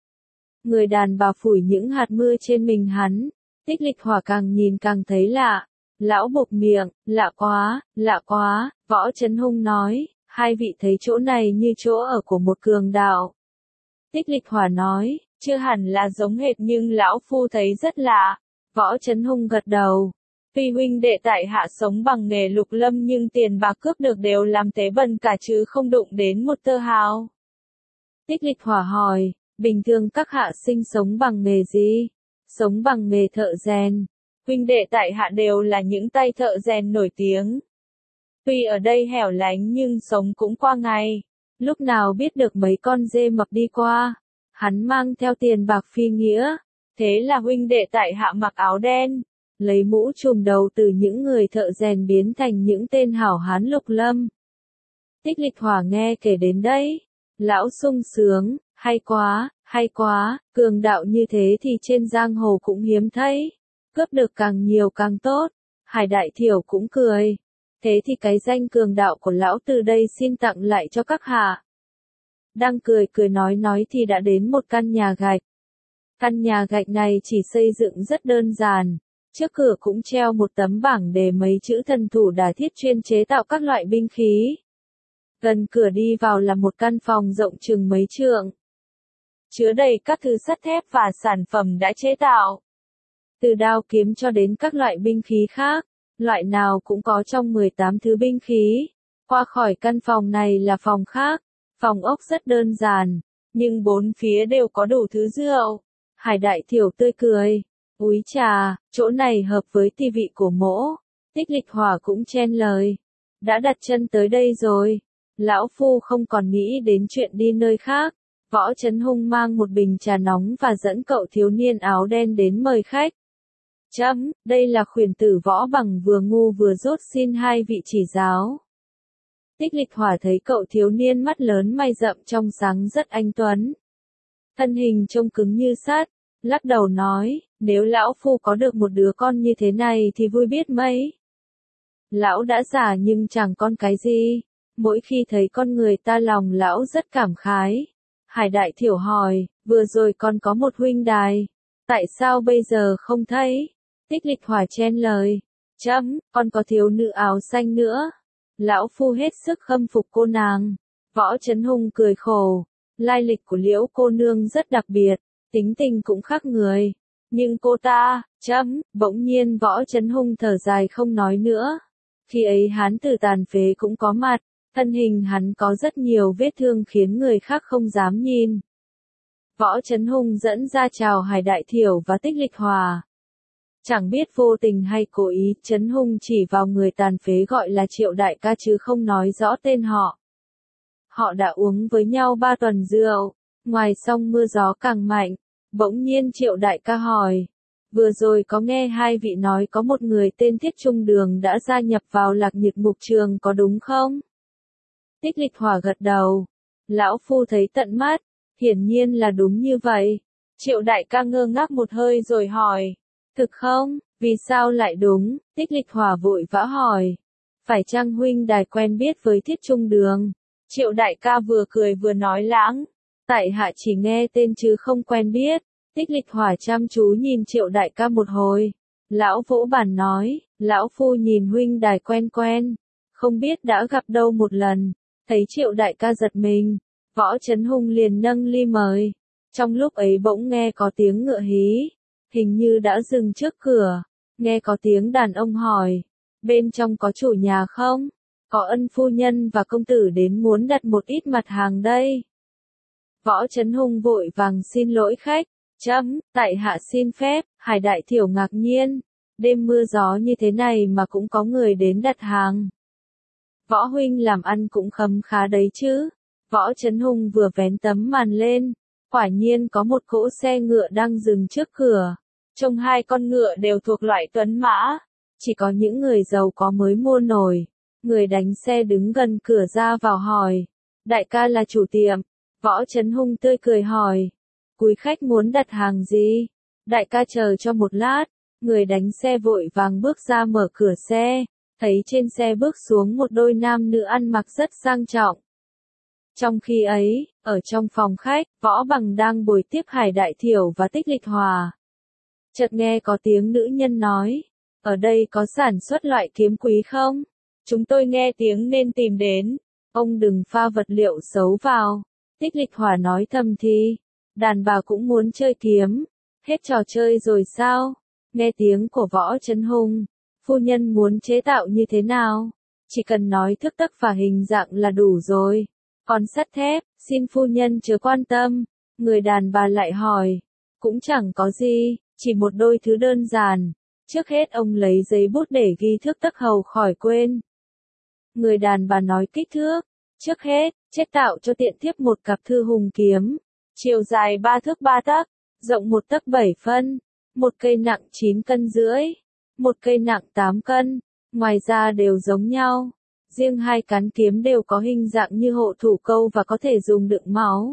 Người đàn bà phủi những hạt mưa trên mình hắn. Tích Lịch Hỏa càng nhìn càng thấy lạ. Lão bụp miệng, lạ quá, lạ quá. Võ Chấn Hung nói, hai vị thấy chỗ này như chỗ ở của một cường đạo. Tích Lịch Hỏa nói, chưa hẳn là giống hệt nhưng lão phu thấy rất lạ. Võ Chấn Hung gật đầu. Tuy huynh đệ tại hạ sống bằng nghề lục lâm nhưng tiền bạc cướp được đều làm tế bần cả chứ không đụng đến một tơ hào. Tích Lịch Hỏa hỏi, bình thường các hạ sinh sống bằng nghề gì? Sống bằng nghề thợ rèn. Huynh đệ tại hạ đều là những tay thợ rèn nổi tiếng. Tuy ở đây hẻo lánh nhưng sống cũng qua ngày. Lúc nào biết được mấy con dê mập đi qua. Hắn mang theo tiền bạc phi nghĩa. Thế là huynh đệ tại hạ mặc áo đen. Lấy mũ trùm đầu từ những người thợ rèn biến thành những tên hảo hán lục lâm. Tích Lịch Hỏa nghe kể đến đây, lão sung sướng, hay quá, hay quá, cường đạo như thế thì trên giang hồ cũng hiếm thấy, cướp được càng nhiều càng tốt. Hải Đại Thiểu cũng cười, thế thì cái danh cường đạo của lão từ đây xin tặng lại cho các hạ. Đang cười cười nói nói thì đã đến một căn nhà gạch. Căn nhà gạch này chỉ xây dựng rất đơn giản, trước cửa cũng treo một tấm bảng đề mấy chữ thần thủ đả thiết chuyên chế tạo các loại binh khí. Gần cửa đi vào là một căn phòng rộng chừng mấy trượng, chứa đầy các thứ sắt thép và sản phẩm đã chế tạo. Từ đao kiếm cho đến các loại binh khí khác, loại nào cũng có trong mười tám thứ binh khí. Qua khỏi căn phòng này là phòng khác, phòng ốc rất đơn giản, nhưng bốn phía đều có đủ thứ rượu. Hải Đại Thiểu tươi cười, úi trà, chỗ này hợp với tỳ vị của mỗ. Tích Lịch Hỏa cũng chen lời, đã đặt chân tới đây rồi, lão phu không còn nghĩ đến chuyện đi nơi khác. Võ Chấn Hung mang một bình trà nóng và dẫn cậu thiếu niên áo đen đến mời khách. Chấm, đây là khuyển tử Võ Bằng vừa ngu vừa dốt, xin hai vị chỉ giáo. Tích Lịch Hỏa thấy cậu thiếu niên mắt lớn mày rậm trong sáng rất anh tuấn. Thân hình trông cứng như sắt, lắc đầu nói, nếu lão phu có được một đứa con như thế này thì vui biết mấy. Lão đã già nhưng chẳng con cái gì, mỗi khi thấy con người ta lòng lão rất cảm khái. Hải Đại Thiểu hỏi, vừa rồi con có một huynh đài, tại sao bây giờ không thấy? Tích Lịch Hỏa chen lời, chấm, con có thiếu nữ áo xanh nữa. Lão phu hết sức khâm phục cô nàng. Võ Chấn Hung cười khổ, lai lịch của Liễu cô nương rất đặc biệt, tính tình cũng khác người. Nhưng cô ta, chấm, bỗng nhiên Võ Chấn Hung thở dài không nói nữa. Khi ấy hán tử tàn phế cũng có mặt, thân hình hắn có rất nhiều vết thương khiến người khác không dám nhìn. Võ Chấn Hung dẫn ra chào Hải Đại Thiểu và Tích Lịch Hỏa. Chẳng biết vô tình hay cố ý, Chấn Hung chỉ vào người tàn phế gọi là Triệu đại ca chứ không nói rõ tên họ. Họ đã uống với nhau ba tuần rượu, ngoài xong mưa gió càng mạnh, bỗng nhiên Triệu đại ca hỏi, vừa rồi có nghe hai vị nói có một người tên Thiết Trung Đường đã gia nhập vào Lạc Nhiệt Mục Trường có đúng không? Tích Lịch Hỏa gật đầu, lão phu thấy tận mắt, hiển nhiên là đúng như vậy. Triệu đại ca ngơ ngác một hơi rồi hỏi, thực không, vì sao lại đúng? Tích Lịch Hỏa vội vã hỏi, phải chăng huynh đài quen biết với Thiết Trung Đường? Triệu đại ca vừa cười vừa nói lãng, tại hạ chỉ nghe tên chứ không quen biết. Tích Lịch Hỏa chăm chú nhìn Triệu đại ca một hồi, lão vỗ bàn nói, lão phu nhìn huynh đài quen quen, không biết đã gặp đâu một lần. Thấy Triệu đại ca giật mình, Võ Chấn Hung liền nâng ly mời. Trong lúc ấy bỗng nghe có tiếng ngựa hí, hình như đã dừng trước cửa. Nghe có tiếng đàn ông hỏi, bên trong có chủ nhà không? Có ân phu nhân và công tử đến muốn đặt một ít mặt hàng đây. Võ Chấn Hung vội vàng xin lỗi khách, chấm, tại hạ xin phép. Hải Đại Thiểu ngạc nhiên, đêm mưa gió như thế này mà cũng có người đến đặt hàng. Võ huynh làm ăn cũng khấm khá đấy chứ. Võ Chấn Hung vừa vén tấm màn lên, quả nhiên có một cỗ xe ngựa đang dừng trước cửa. Trông hai con ngựa đều thuộc loại tuấn mã, chỉ có những người giàu có mới mua nổi. Người đánh xe đứng gần cửa ra vào hỏi, đại ca là chủ tiệm. Võ Chấn Hung tươi cười hỏi, quý khách muốn đặt hàng gì? Đại ca chờ cho một lát. Người đánh xe vội vàng bước ra mở cửa xe, thấy trên xe bước xuống một đôi nam nữ ăn mặc rất sang trọng. Trong khi ấy, ở trong phòng khách, Võ Bằng đang bồi tiếp Hải Đại Thiểu và Tích Lịch Hỏa. Chợt nghe có tiếng nữ nhân nói, ở đây có sản xuất loại kiếm quý không? Chúng tôi nghe tiếng nên tìm đến. Ông đừng pha vật liệu xấu vào. Tích Lịch Hỏa nói thầm thì, đàn bà cũng muốn chơi kiếm. Hết trò chơi rồi sao? Nghe tiếng của Võ Chấn Hung, phu nhân muốn chế tạo như thế nào? Chỉ cần nói thước tấc và hình dạng là đủ rồi. Còn sắt thép, xin phu nhân chớ quan tâm. Người đàn bà lại hỏi, cũng chẳng có gì, chỉ một đôi thứ đơn giản. Trước hết ông lấy giấy bút để ghi thước tấc hầu khỏi quên. Người đàn bà nói kích thước. Trước hết, chế tạo cho tiện thiếp một cặp thư hùng kiếm. Chiều dài ba thước ba tấc, rộng một tấc bảy phân. Một cây nặng chín cân rưỡi. Một cây nặng tám cân. Ngoài ra đều giống nhau. Riêng hai cán kiếm đều có hình dạng như hộ thủ câu và có thể dùng đựng máu.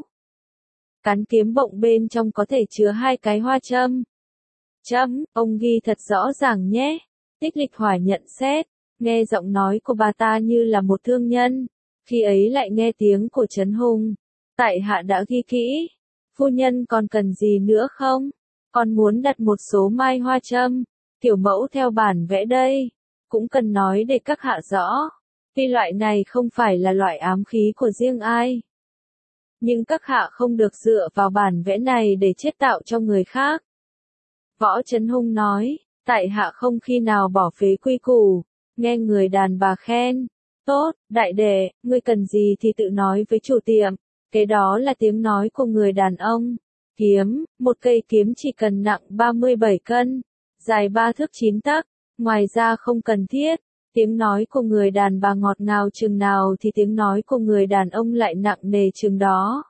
Cán kiếm bộng bên trong có thể chứa hai cái hoa châm. Châm, ông ghi thật rõ ràng nhé. Tích Lịch Hỏa nhận xét, nghe giọng nói của bà ta như là một thương nhân, khi ấy lại nghe tiếng của Trấn Hùng. Tại hạ đã ghi kỹ. Phu nhân còn cần gì nữa không? Còn muốn đặt một số mai hoa châm, kiểu mẫu theo bản vẽ đây. Cũng cần nói để các hạ rõ. Tuy loại này không phải là loại ám khí của riêng ai. Nhưng các hạ không được dựa vào bản vẽ này để chế tạo cho người khác. Võ Trấn Hùng nói, tại hạ không khi nào bỏ phế quy củ, nghe người đàn bà khen. Tốt, đại đệ, ngươi cần gì thì tự nói với chủ tiệm. Cái đó là tiếng nói của người đàn ông. Kiếm, một cây kiếm chỉ cần nặng ba mươi bảy cân, dài ba thước chín tấc, ngoài ra không cần thiết. Tiếng nói của người đàn bà ngọt ngào chừng nào thì tiếng nói của người đàn ông lại nặng nề chừng đó.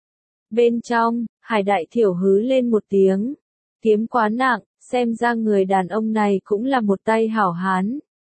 Bên trong, Hải Đại Thiểu hứ lên một tiếng. Kiếm quá nặng, xem ra người đàn ông này cũng là một tay hảo hán.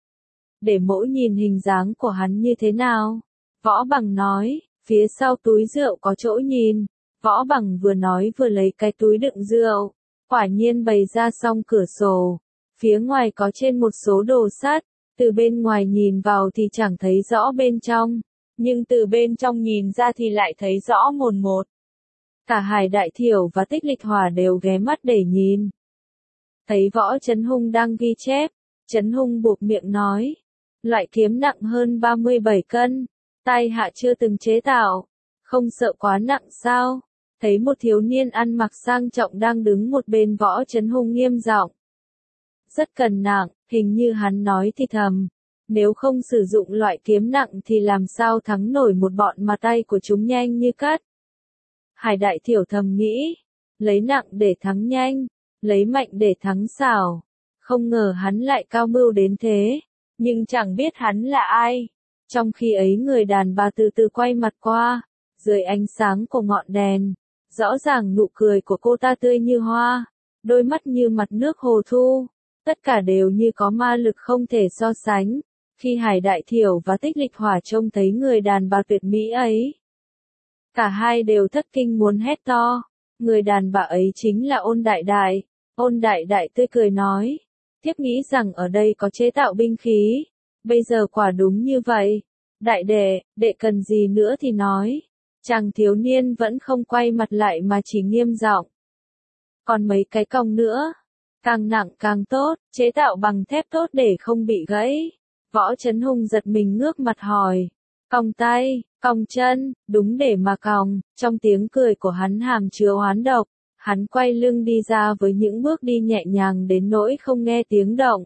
Để mỗ nhìn hình dáng của hắn như thế nào? Võ Bằng nói, phía sau túi rượu có chỗ nhìn. Võ Bằng vừa nói vừa lấy cái túi đựng rượu. Quả nhiên bày ra xong cửa sổ. Phía ngoài có trên một số đồ sắt. Từ bên ngoài nhìn vào thì chẳng thấy rõ bên trong. Nhưng từ bên trong nhìn ra thì lại thấy rõ mồn một. Cả Hải Đại Thiểu và Tích Lịch Hỏa đều ghé mắt để nhìn. Thấy Võ Trấn Hùng đang ghi chép. Trấn Hùng buộc miệng nói. Loại kiếm nặng hơn ba mươi bảy cân. Tai hạ chưa từng chế tạo. Không sợ quá nặng sao? Thấy một thiếu niên ăn mặc sang trọng đang đứng một bên Võ Trấn Hùng nghiêm giọng. Rất cần nặng, hình như hắn nói thì thầm. Nếu không sử dụng loại kiếm nặng thì làm sao thắng nổi một bọn mà tay của chúng nhanh như cắt. Hải Đại Thiểu thầm nghĩ. Lấy nặng để thắng nhanh. Lấy mạnh để thắng xảo. Không ngờ hắn lại cao mưu đến thế. Nhưng chẳng biết hắn là ai. Trong khi ấy người đàn bà từ từ quay mặt qua. Dưới ánh sáng của ngọn đèn. Rõ ràng nụ cười của cô ta tươi như hoa. Đôi mắt như mặt nước hồ thu. Tất cả đều như có ma lực không thể so sánh. Khi Hải Đại Thiểu và Tích Lịch Hỏa trông thấy người đàn bà tuyệt mỹ ấy. Cả hai đều thất kinh muốn hét to. Người đàn bà ấy chính là Ôn Đại Đại. Ôn Đại Đại tươi cười nói. Thiếp nghĩ rằng ở đây có chế tạo binh khí. Bây giờ quả đúng như vậy. Đại đệ, đệ cần gì nữa thì nói. Chàng thiếu niên vẫn không quay mặt lại mà chỉ nghiêm giọng. Còn mấy cái còng nữa. Càng nặng càng tốt, chế tạo bằng thép tốt để không bị gãy. Võ Trấn Hùng giật mình ngước mặt hỏi. Còng tay, còng chân, đúng để mà còng. Trong tiếng cười của hắn hàm chứa oán độc. Hắn quay lưng đi ra với những bước đi nhẹ nhàng đến nỗi không nghe tiếng động.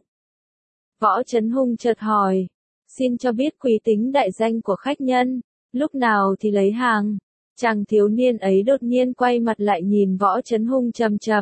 Võ Trấn Hùng chợt hỏi. Xin cho biết quý tính đại danh của khách nhân. Lúc nào thì lấy hàng. Chàng thiếu niên ấy đột nhiên quay mặt lại nhìn Võ Trấn Hùng chầm chập.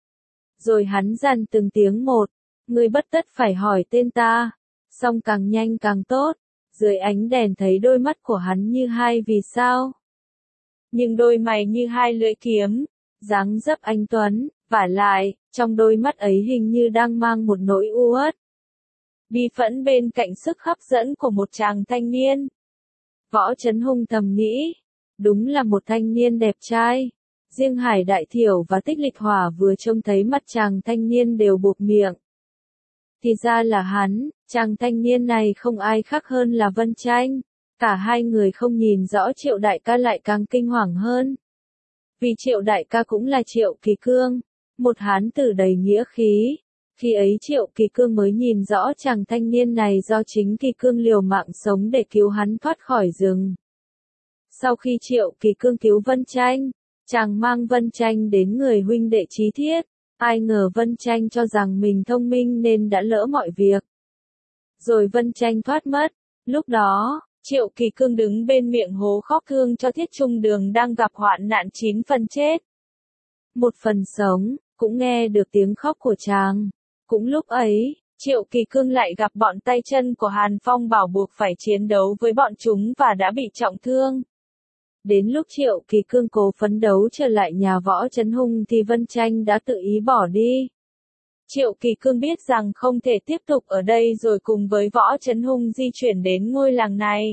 Rồi hắn dằn từng tiếng một. Ngươi bất tất phải hỏi tên ta. Xong càng nhanh càng tốt. Dưới ánh đèn thấy đôi mắt của hắn như hai vì sao. Nhưng đôi mày như hai lưỡi kiếm. Dáng dấp anh tuấn. Vả lại, trong đôi mắt ấy hình như đang mang một nỗi u uất. Bi phẫn bên cạnh sức hấp dẫn của một chàng thanh niên. Võ Trấn Hùng thầm nghĩ. Đúng là một thanh niên đẹp trai. Riêng Hải Đại Thiểu và Tích Lịch Hỏa vừa trông thấy mặt chàng thanh niên đều buộc miệng. Thì ra là hắn, chàng thanh niên này không ai khác hơn là Vân Tranh. Cả hai người không nhìn rõ Triệu Đại ca lại càng kinh hoàng hơn. Vì Triệu Đại ca cũng là Triệu Kỳ Cương, một hán tử đầy nghĩa khí. Khi ấy Triệu Kỳ Cương mới nhìn rõ chàng thanh niên này do chính Kỳ Cương liều mạng sống để cứu hắn thoát khỏi rừng. Sau khi Triệu Kỳ Cương cứu Vân Tranh, chàng mang Vân Tranh đến người huynh đệ Chí Thiết. Ai ngờ Vân Tranh cho rằng mình thông minh nên đã lỡ mọi việc. Rồi Vân Tranh thoát mất. Lúc đó, Triệu Kỳ Cương đứng bên miệng hố khóc thương cho Thiết Trung Đường đang gặp hoạn nạn chín phần chết. Một phần sống, cũng nghe được tiếng khóc của chàng. Cũng lúc ấy, Triệu Kỳ Cương lại gặp bọn tay chân của Hàn Phong bảo buộc phải chiến đấu với bọn chúng và đã bị trọng thương. Đến lúc Triệu Kỳ Cương cố phấn đấu trở lại nhà Võ Trấn Hùng thì Vân Tranh đã tự ý bỏ đi. Triệu Kỳ Cương biết rằng không thể tiếp tục ở đây rồi cùng với Võ Chấn Hung di chuyển đến ngôi làng này.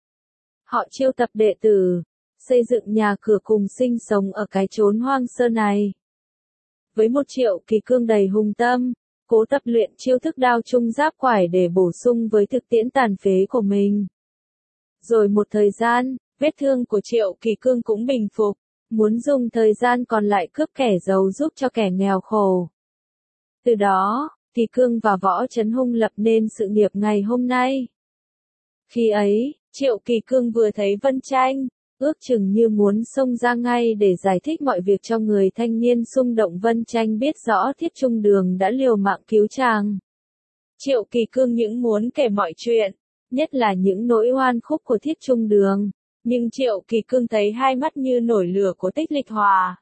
Họ chiêu tập đệ tử, xây dựng nhà cửa cùng sinh sống ở cái chốn hoang sơ này. Với một Triệu Kỳ Cương đầy hung tâm, cố tập luyện chiêu thức đao trung giáp quải để bổ sung với thực tiễn tàn phế của mình. Rồi một thời gian, vết thương của Triệu Kỳ Cương cũng bình phục, muốn dùng thời gian còn lại cướp kẻ giàu giúp cho kẻ nghèo khổ. Từ đó, Kỳ Cương và Võ Chấn Hung lập nên sự nghiệp ngày hôm nay. Khi ấy, Triệu Kỳ Cương vừa thấy Vân Tranh, ước chừng như muốn xông ra ngay để giải thích mọi việc cho người thanh niên xung động. Vân Tranh biết rõ Thiết Trung Đường đã liều mạng cứu chàng. Triệu Kỳ Cương những muốn kể mọi chuyện, nhất là những nỗi oan khúc của Thiết Trung Đường, nhưng Triệu Kỳ Cương thấy hai mắt như nổi lửa của Tích Lịch Hòa.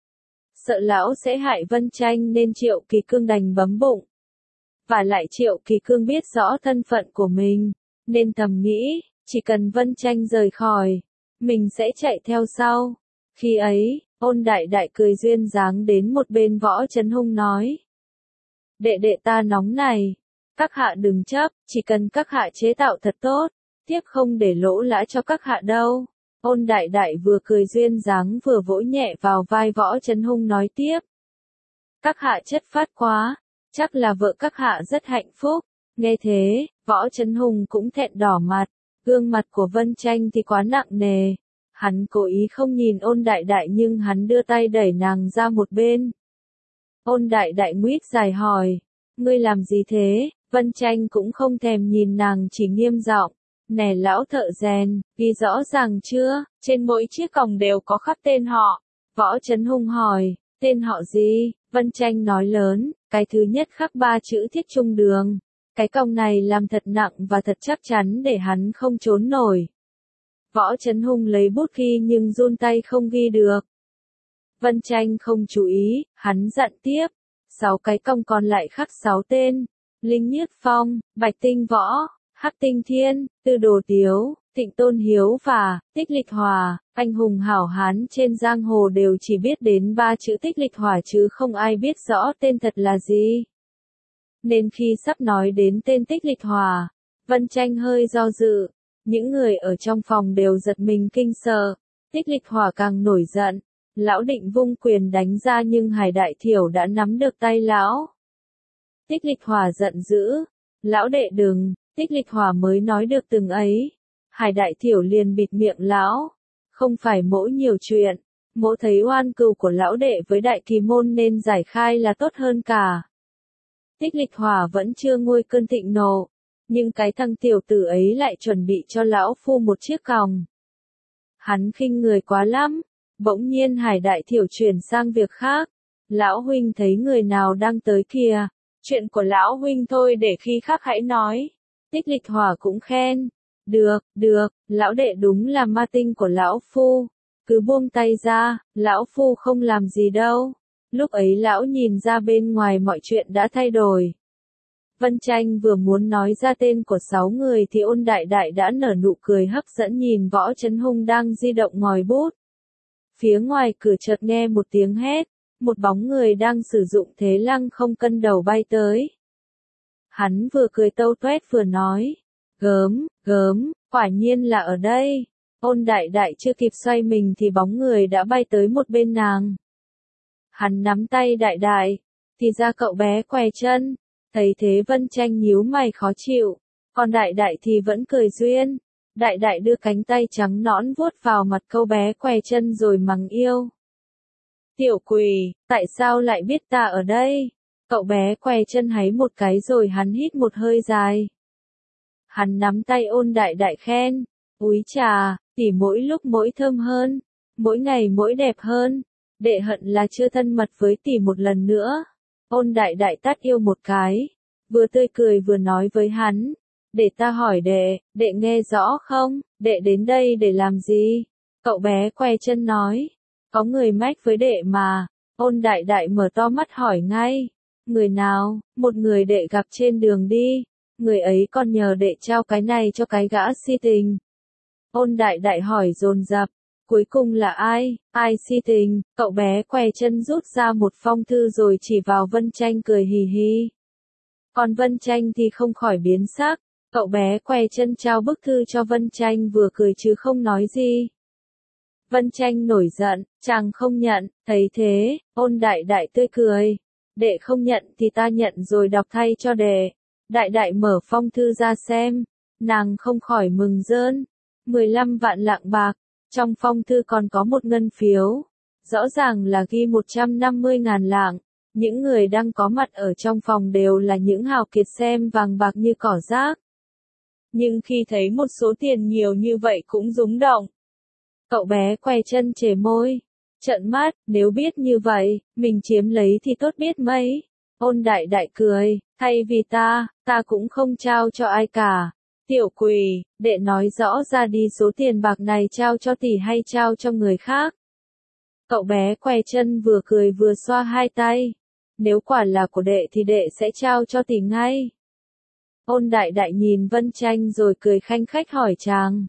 Sợ lão sẽ hại Vân Tranh nên Triệu Kỳ Cương đành bấm bụng. Và lại Triệu Kỳ Cương biết rõ thân phận của mình, nên thầm nghĩ, chỉ cần Vân Tranh rời khỏi, mình sẽ chạy theo sau. Khi ấy, Ôn Đại Đại cười duyên dáng đến một bên Võ Chấn Hung nói. Đệ đệ ta nóng này, các hạ đừng chấp, chỉ cần các hạ chế tạo thật tốt, tiếp không để lỗ lã cho các hạ đâu. Ôn Đại Đại vừa cười duyên dáng vừa vỗ nhẹ vào vai Võ Chấn Hung nói tiếp. Các hạ chất phát quá, chắc là vợ các hạ rất hạnh phúc. Nghe thế, Võ Chấn Hung cũng thẹn đỏ mặt, gương mặt của Vân Tranh thì quá nặng nề. Hắn cố ý không nhìn Ôn Đại Đại nhưng hắn đưa tay đẩy nàng ra một bên. Ôn Đại Đại nguýt dài hỏi, ngươi làm gì thế? Vân Tranh cũng không thèm nhìn nàng chỉ nghiêm giọng. Nè lão thợ rèn, ghi rõ ràng chưa, trên mỗi chiếc còng đều có khắc tên họ. Võ Chấn Hung hỏi, tên họ gì? Vân Tranh nói lớn, cái thứ nhất khắc ba chữ Thiết Trung Đường. Cái còng này làm thật nặng và thật chắc chắn để hắn không trốn nổi. Võ Chấn Hung lấy bút ghi nhưng run tay không ghi được. Vân Tranh không chú ý, hắn dặn tiếp. Sáu cái còng còn lại khắc sáu tên. Linh Nhiết Phong, Bạch Tinh Võ, Hắc Tinh Thiên, Tư Đồ Tiếu, Thịnh Tôn Hiếu và Tích Lịch Hòa. Anh hùng hảo hán trên giang hồ đều chỉ biết đến ba chữ Tích Lịch Hòa chứ không ai biết rõ tên thật là gì. Nên khi sắp nói đến tên Tích Lịch Hòa, Vân Tranh hơi do dự. Những người ở trong phòng đều giật mình kinh sợ. Tích Lịch Hòa càng nổi giận. Lão định vung quyền đánh ra nhưng Hải Đại Thiểu đã nắm được tay lão. Tích Lịch Hòa giận dữ. Lão đệ đừng, Tích Lịch Hòa mới nói được từng ấy. Hải Đại Thiểu liền bịt miệng lão. Không phải mỗ nhiều chuyện. Mỗ thấy oan cừu của lão đệ với Đại Kỳ Môn nên giải khai là tốt hơn cả. Tích Lịch Hòa vẫn chưa nguôi cơn thịnh nộ. Nhưng cái thằng tiểu tử ấy lại chuẩn bị cho lão phu một chiếc còng. Hắn khinh người quá lắm. Bỗng nhiên Hải Đại Thiểu chuyển sang việc khác. Lão huynh thấy người nào đang tới kìa. Chuyện của lão huynh thôi để khi khác hãy nói. Tích Lịch Hòa cũng khen. Được, được, lão đệ đúng là ma tinh của lão phu. Cứ buông tay ra, lão phu không làm gì đâu. Lúc ấy lão nhìn ra bên ngoài mọi chuyện đã thay đổi. Vân Tranh vừa muốn nói ra tên của sáu người thì Ôn Đại Đại đã nở nụ cười hấp dẫn nhìn Võ Chấn Hung đang di động ngòi bút. Phía ngoài cửa chợt nghe một tiếng hét, một bóng người đang sử dụng thế lăng không cân đầu bay tới. Hắn vừa cười tâu tuét vừa nói, gớm, gớm, quả nhiên là ở đây. Ôn Đại Đại chưa kịp xoay mình thì bóng người đã bay tới một bên nàng. Hắn nắm tay Đại Đại, thì ra cậu bé què chân. Thấy thế Vân Tranh nhíu mày khó chịu, còn Đại Đại thì vẫn cười duyên. Đại Đại đưa cánh tay trắng nõn vuốt vào mặt cậu bé què chân rồi mắng yêu. Tiểu quỷ, tại sao lại biết ta ở đây? Cậu bé què chân háy một cái rồi hắn hít một hơi dài. Hắn nắm tay Ôn Đại Đại khen, úi chà, tỉ mỗi lúc mỗi thơm hơn, mỗi ngày mỗi đẹp hơn. Đệ hận là chưa thân mật với tỷ một lần nữa. Ôn Đại Đại tát yêu một cái, vừa tươi cười vừa nói với hắn, để ta hỏi đệ, đệ nghe rõ không, đệ đến đây để làm gì? Cậu bé què chân nói, có người mách với đệ mà. Ôn Đại Đại mở to mắt hỏi ngay, người nào? Một người đệ gặp trên đường đi, người ấy còn nhờ đệ trao cái này cho cái gã si tình. Ôn Đại Đại hỏi dồn dập, Cuối cùng là ai, ai si tình, cậu bé què chân rút ra một phong thư rồi chỉ vào Vân Tranh cười hì hì. Còn Vân Tranh thì không khỏi biến sắc, cậu bé què chân trao bức thư cho Vân Tranh vừa cười chứ không nói gì. Vân Tranh nổi giận, chàng không nhận, thấy thế, Ôn Đại Đại tươi cười. Đệ không nhận thì ta nhận rồi đọc thay cho đệ. Đại Đại mở phong thư ra xem, nàng không khỏi mừng rơn. mười lăm vạn lạng bạc, trong phong thư còn có một ngân phiếu. Rõ ràng là ghi một trăm năm mươi ngàn lạng. Những người đang có mặt ở trong phòng đều là những hào kiệt xem vàng bạc như cỏ rác. Nhưng khi thấy một số tiền nhiều như vậy cũng rúng động. Cậu bé què chân chề môi, trợn mắt, nếu biết như vậy, mình chiếm lấy thì tốt biết mấy. Ôn Đại Đại cười, thay vì ta, ta cũng không trao cho ai cả. Tiểu quỷ, đệ nói rõ ra đi số tiền bạc này trao cho tỷ hay trao cho người khác. Cậu bé què chân vừa cười vừa xoa hai tay. Nếu quả là của đệ thì đệ sẽ trao cho tỷ ngay. Ôn Đại Đại nhìn Vân Tranh rồi cười khanh khách hỏi chàng.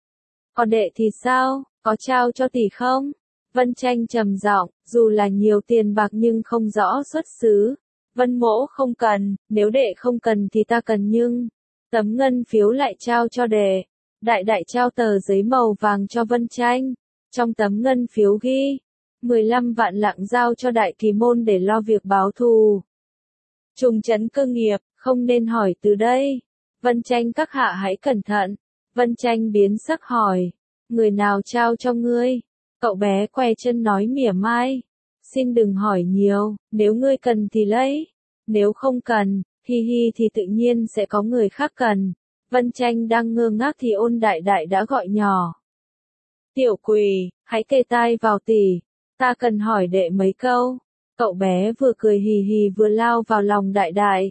Còn đệ thì sao, có trao cho tỷ không? Vân Tranh trầm giọng, dù là nhiều tiền bạc nhưng không rõ xuất xứ. Vân mỗ không cần, nếu đệ không cần thì ta cần nhưng. Tấm ngân phiếu lại trao cho đệ. Đại Đại trao tờ giấy màu vàng cho Vân Tranh. Trong tấm ngân phiếu ghi, mười lăm vạn lạng giao cho Đại Kỳ Môn để lo việc báo thù. Trùng trấn cơ nghiệp, không nên hỏi từ đây. Vân Tranh các hạ hãy cẩn thận. Vân Tranh biến sắc hỏi, người nào trao cho ngươi? Cậu bé què chân nói mỉa mai, xin đừng hỏi nhiều, nếu ngươi cần thì lấy, nếu không cần, hi hi thì tự nhiên sẽ có người khác cần. Vân Tranh đang ngơ ngác thì Ôn Đại Đại đã gọi nhỏ. Tiểu quỷ, hãy kề tai vào tỷ, ta cần hỏi đệ mấy câu. Cậu bé vừa cười hì hì vừa lao vào lòng Đại Đại.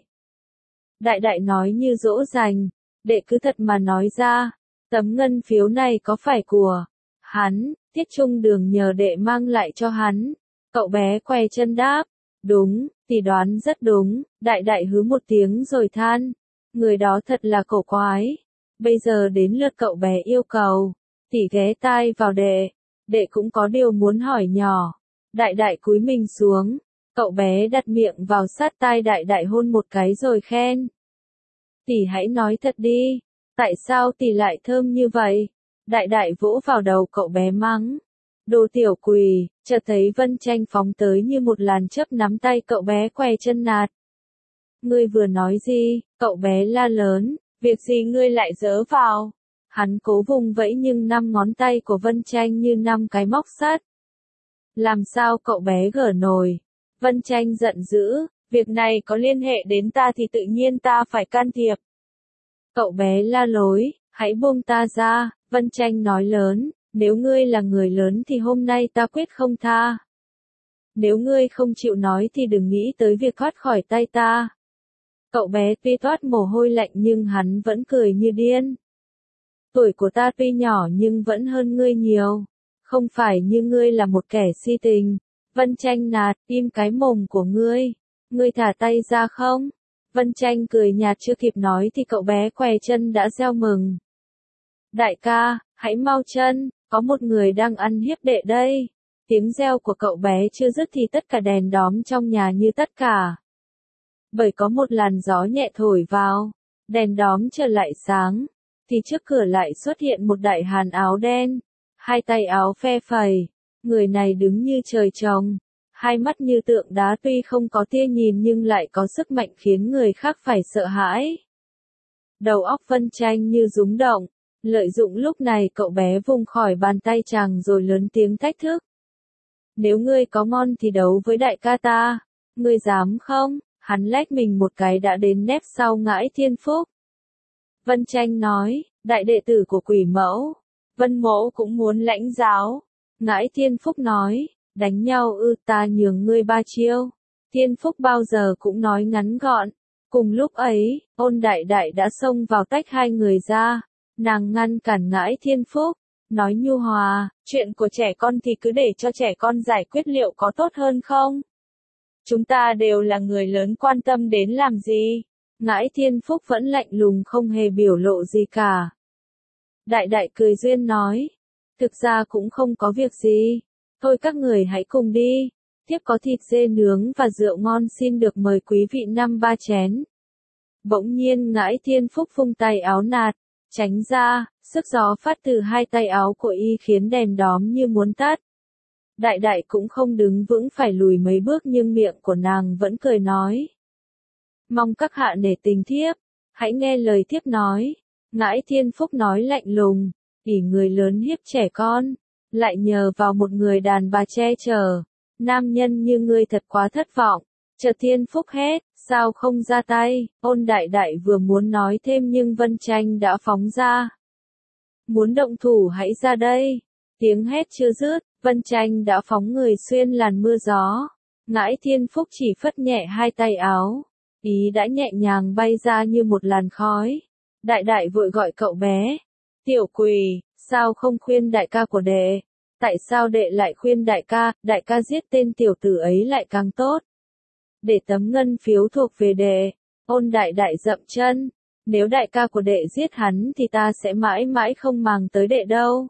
Đại Đại nói như dỗ dành, đệ cứ thật mà nói ra, tấm ngân phiếu này có phải của hắn, Tiết Trung Đường nhờ đệ mang lại cho hắn. Cậu bé què chân đáp, đúng, tỷ đoán rất đúng. Đại Đại hứ một tiếng rồi than, người đó thật là cổ quái. Bây giờ đến lượt cậu bé yêu cầu, tỷ ghé tai vào đệ, đệ cũng có điều muốn hỏi nhỏ. Đại Đại cúi mình xuống, cậu bé đặt miệng vào sát tai Đại Đại hôn một cái rồi khen. Tỷ hãy nói thật đi, tại sao tỷ lại thơm như vậy? Đại Đại vỗ vào đầu cậu bé mắng. Đồ tiểu quỷ, chợt thấy Vân Tranh phóng tới như một làn chớp nắm tay cậu bé què chân nạt. Ngươi vừa nói gì? Cậu bé la lớn, việc gì ngươi lại giớ vào? Hắn cố vùng vẫy nhưng năm ngón tay của Vân Tranh như năm cái móc sắt. Làm sao cậu bé gở nổi? Vân Tranh giận dữ, việc này có liên hệ đến ta thì tự nhiên ta phải can thiệp. Cậu bé la lối, hãy buông ta ra. Vân Tranh nói lớn, nếu ngươi là người lớn thì hôm nay ta quyết không tha. Nếu ngươi không chịu nói thì đừng nghĩ tới việc thoát khỏi tay ta. Cậu bé tuy toát mồ hôi lạnh nhưng hắn vẫn cười như điên. Tuổi của ta tuy nhỏ nhưng vẫn hơn ngươi nhiều. Không phải như ngươi là một kẻ si tình. Vân Tranh nạt, im cái mồm của ngươi. Ngươi thả tay ra không? Vân Tranh cười nhạt chưa kịp nói thì cậu bé què chân đã reo mừng. Đại ca, hãy mau chân, có một người đang ăn hiếp đệ đây. Tiếng reo của cậu bé chưa dứt thì tất cả đèn đóm trong nhà như tất cả. Bởi có một làn gió nhẹ thổi vào, đèn đóm trở lại sáng, thì trước cửa lại xuất hiện một đại hàn áo đen, hai tay áo phe phẩy, người này đứng như trời trồng, hai mắt như tượng đá tuy không có tia nhìn nhưng lại có sức mạnh khiến người khác phải sợ hãi. Đầu óc Vân Tranh như rúng động. Lợi dụng lúc này cậu bé vùng khỏi bàn tay chàng rồi lớn tiếng thách thức. Nếu ngươi có ngon thì đấu với đại ca ta. Ngươi dám không? Hắn lách mình một cái đã đến nép sau Ngãi Thiên Phúc. Vân Tranh nói, đại đệ tử của Quỷ Mẫu. Vân mỗ cũng muốn lãnh giáo. Ngãi Thiên Phúc nói, đánh nhau ư, ta nhường ngươi ba chiêu. Thiên Phúc bao giờ cũng nói ngắn gọn. Cùng lúc ấy, Ôn Đại Đại đã xông vào tách hai người ra. Nàng ngăn cản Ngãi Thiên Phúc, nói nhu hòa, chuyện của trẻ con thì cứ để cho trẻ con giải quyết liệu có tốt hơn không? Chúng ta đều là người lớn, quan tâm đến làm gì? Ngãi Thiên Phúc vẫn lạnh lùng không hề biểu lộ gì cả. Đại Đại cười duyên nói, Thực ra cũng không có việc gì. Thôi các người hãy cùng đi. Tiếp có thịt dê nướng và rượu ngon, xin được mời quý vị năm ba chén. Bỗng nhiên Ngãi Thiên Phúc vung tay áo nạt, tránh ra, sức gió phát từ hai tay áo của y khiến đèn đóm như muốn tắt. Đại đại cũng không đứng vững, phải lùi mấy bước, nhưng miệng của nàng vẫn cười nói. Mong các hạ nể tình thiếp, hãy nghe lời thiếp nói. Ngãi Thiên Phúc nói lạnh lùng, ỷ người lớn hiếp trẻ con, lại nhờ vào một người đàn bà che chở. Nam nhân như ngươi thật quá thất vọng. Chợt Thiên Phúc hét, sao không ra tay? Ôn đại đại vừa muốn nói thêm nhưng Vân Tranh đã phóng ra. Muốn động thủ hãy ra đây. Tiếng hét chưa dứt, Vân Tranh đã phóng người xuyên làn mưa gió. Ngãi Thiên Phúc chỉ phất nhẹ hai tay áo, ý đã nhẹ nhàng bay ra như một làn khói. Đại đại vội gọi cậu bé. Tiểu Quỳ, sao không khuyên đại ca của đệ? Tại sao đệ lại khuyên đại ca, đại ca giết tên tiểu tử ấy lại càng tốt? Để tấm ngân phiếu thuộc về đệ. Ôn đại đại dậm chân. Nếu đại ca của đệ giết hắn thì ta sẽ mãi mãi không màng tới đệ đâu.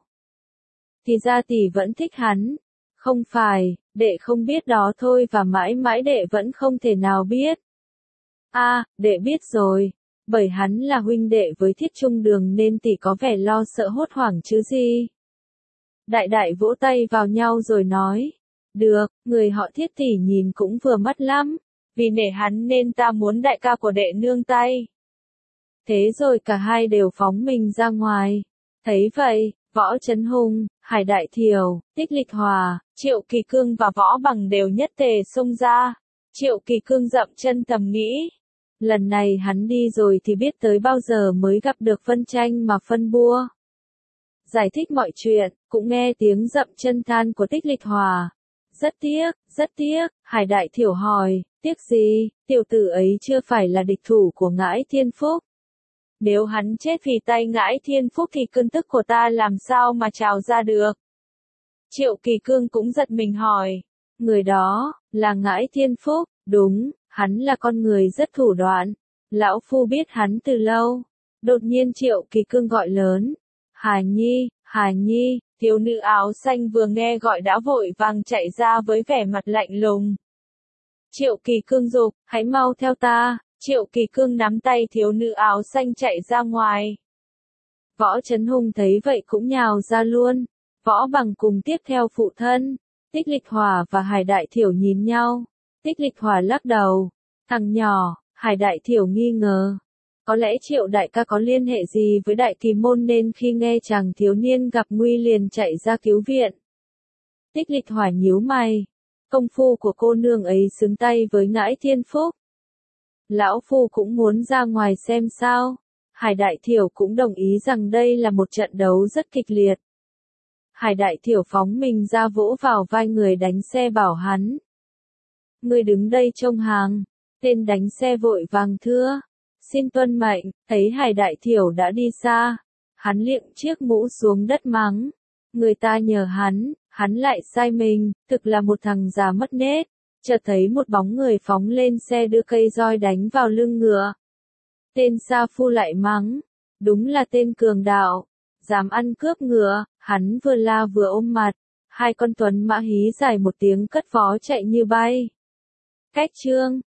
Thì ra tỷ vẫn thích hắn. Không phải, đệ không biết đó thôi, và mãi mãi đệ vẫn không thể nào biết. A, à, đệ biết rồi. Bởi hắn là huynh đệ với Thiết Trung Đường nên tỷ có vẻ lo sợ hốt hoảng chứ gì. Đại đại vỗ tay vào nhau rồi nói. Được, người họ Thiết tỷ nhìn cũng vừa mắt lắm. Vì nể hắn nên ta muốn đại ca của đệ nương tay. Thế rồi cả hai đều phóng mình ra ngoài. Thấy vậy, Võ Chấn Hùng, Hải Đại Thiều, Tích Lịch Hòa, Triệu Kỳ Cương và Võ Bằng đều nhất tề xông ra. Triệu Kỳ Cương dậm chân thầm nghĩ. Lần này hắn đi rồi thì biết tới bao giờ mới gặp được Vân Tranh mà phân bua. Giải thích mọi chuyện, cũng nghe tiếng dậm chân than của Tích Lịch Hòa. Rất tiếc, rất tiếc, Hải Đại Thiểu hỏi, tiếc gì, tiểu tử ấy chưa phải là địch thủ của Ngãi Thiên Phúc. Nếu hắn chết vì tay Ngãi Thiên Phúc thì cơn tức của ta làm sao mà trào ra được? Triệu Kỳ Cương cũng giật mình hỏi, người đó, là Ngãi Thiên Phúc, đúng, hắn là con người rất thủ đoạn. Lão Phu biết hắn từ lâu. Đột nhiên Triệu Kỳ Cương gọi lớn, Hà Nhi, Hà Nhi. Thiếu nữ áo xanh vừa nghe gọi đã vội vàng chạy ra với vẻ mặt lạnh lùng. Triệu Kỳ Cương giục, hãy mau theo ta. Triệu Kỳ Cương nắm tay thiếu nữ áo xanh chạy ra ngoài. Võ Chấn Hùng thấy vậy cũng nhào ra luôn. Võ Bằng cùng tiếp theo phụ thân. Tích Lịch Hòa và Hải Đại Thiểu nhìn nhau. Tích Lịch Hòa lắc đầu. Thằng nhỏ, Hải Đại Thiểu nghi ngờ. Có lẽ Triệu đại ca có liên hệ gì với Đại Kỳ Môn nên khi nghe chàng thiếu niên gặp nguy liền chạy ra cứu viện. Tích Lịch Hòa nhíu mày. Công phu của cô nương ấy xứng tay với Ngãi Thiên Phúc. Lão Phu cũng muốn ra ngoài xem sao. Hải Đại Thiểu cũng đồng ý rằng đây là một trận đấu rất kịch liệt. Hải Đại Thiểu phóng mình ra vỗ vào vai người đánh xe bảo hắn. Người đứng đây trông hàng. Tên đánh xe vội vàng thưa. Xin tuân mệnh, thấy Hải Đại Thiểu đã đi xa. Hắn liệng chiếc mũ xuống đất mắng. Người ta nhờ hắn, hắn lại sai mình, thực là một thằng già mất nết. Chợt thấy một bóng người phóng lên xe đưa cây roi đánh vào lưng ngựa. Tên Sa Phu lại mắng. Đúng là tên cường đạo. Dám ăn cướp ngựa, hắn vừa la vừa ôm mặt. Hai con tuấn mã hí dài một tiếng cất vó chạy như bay. Cách chương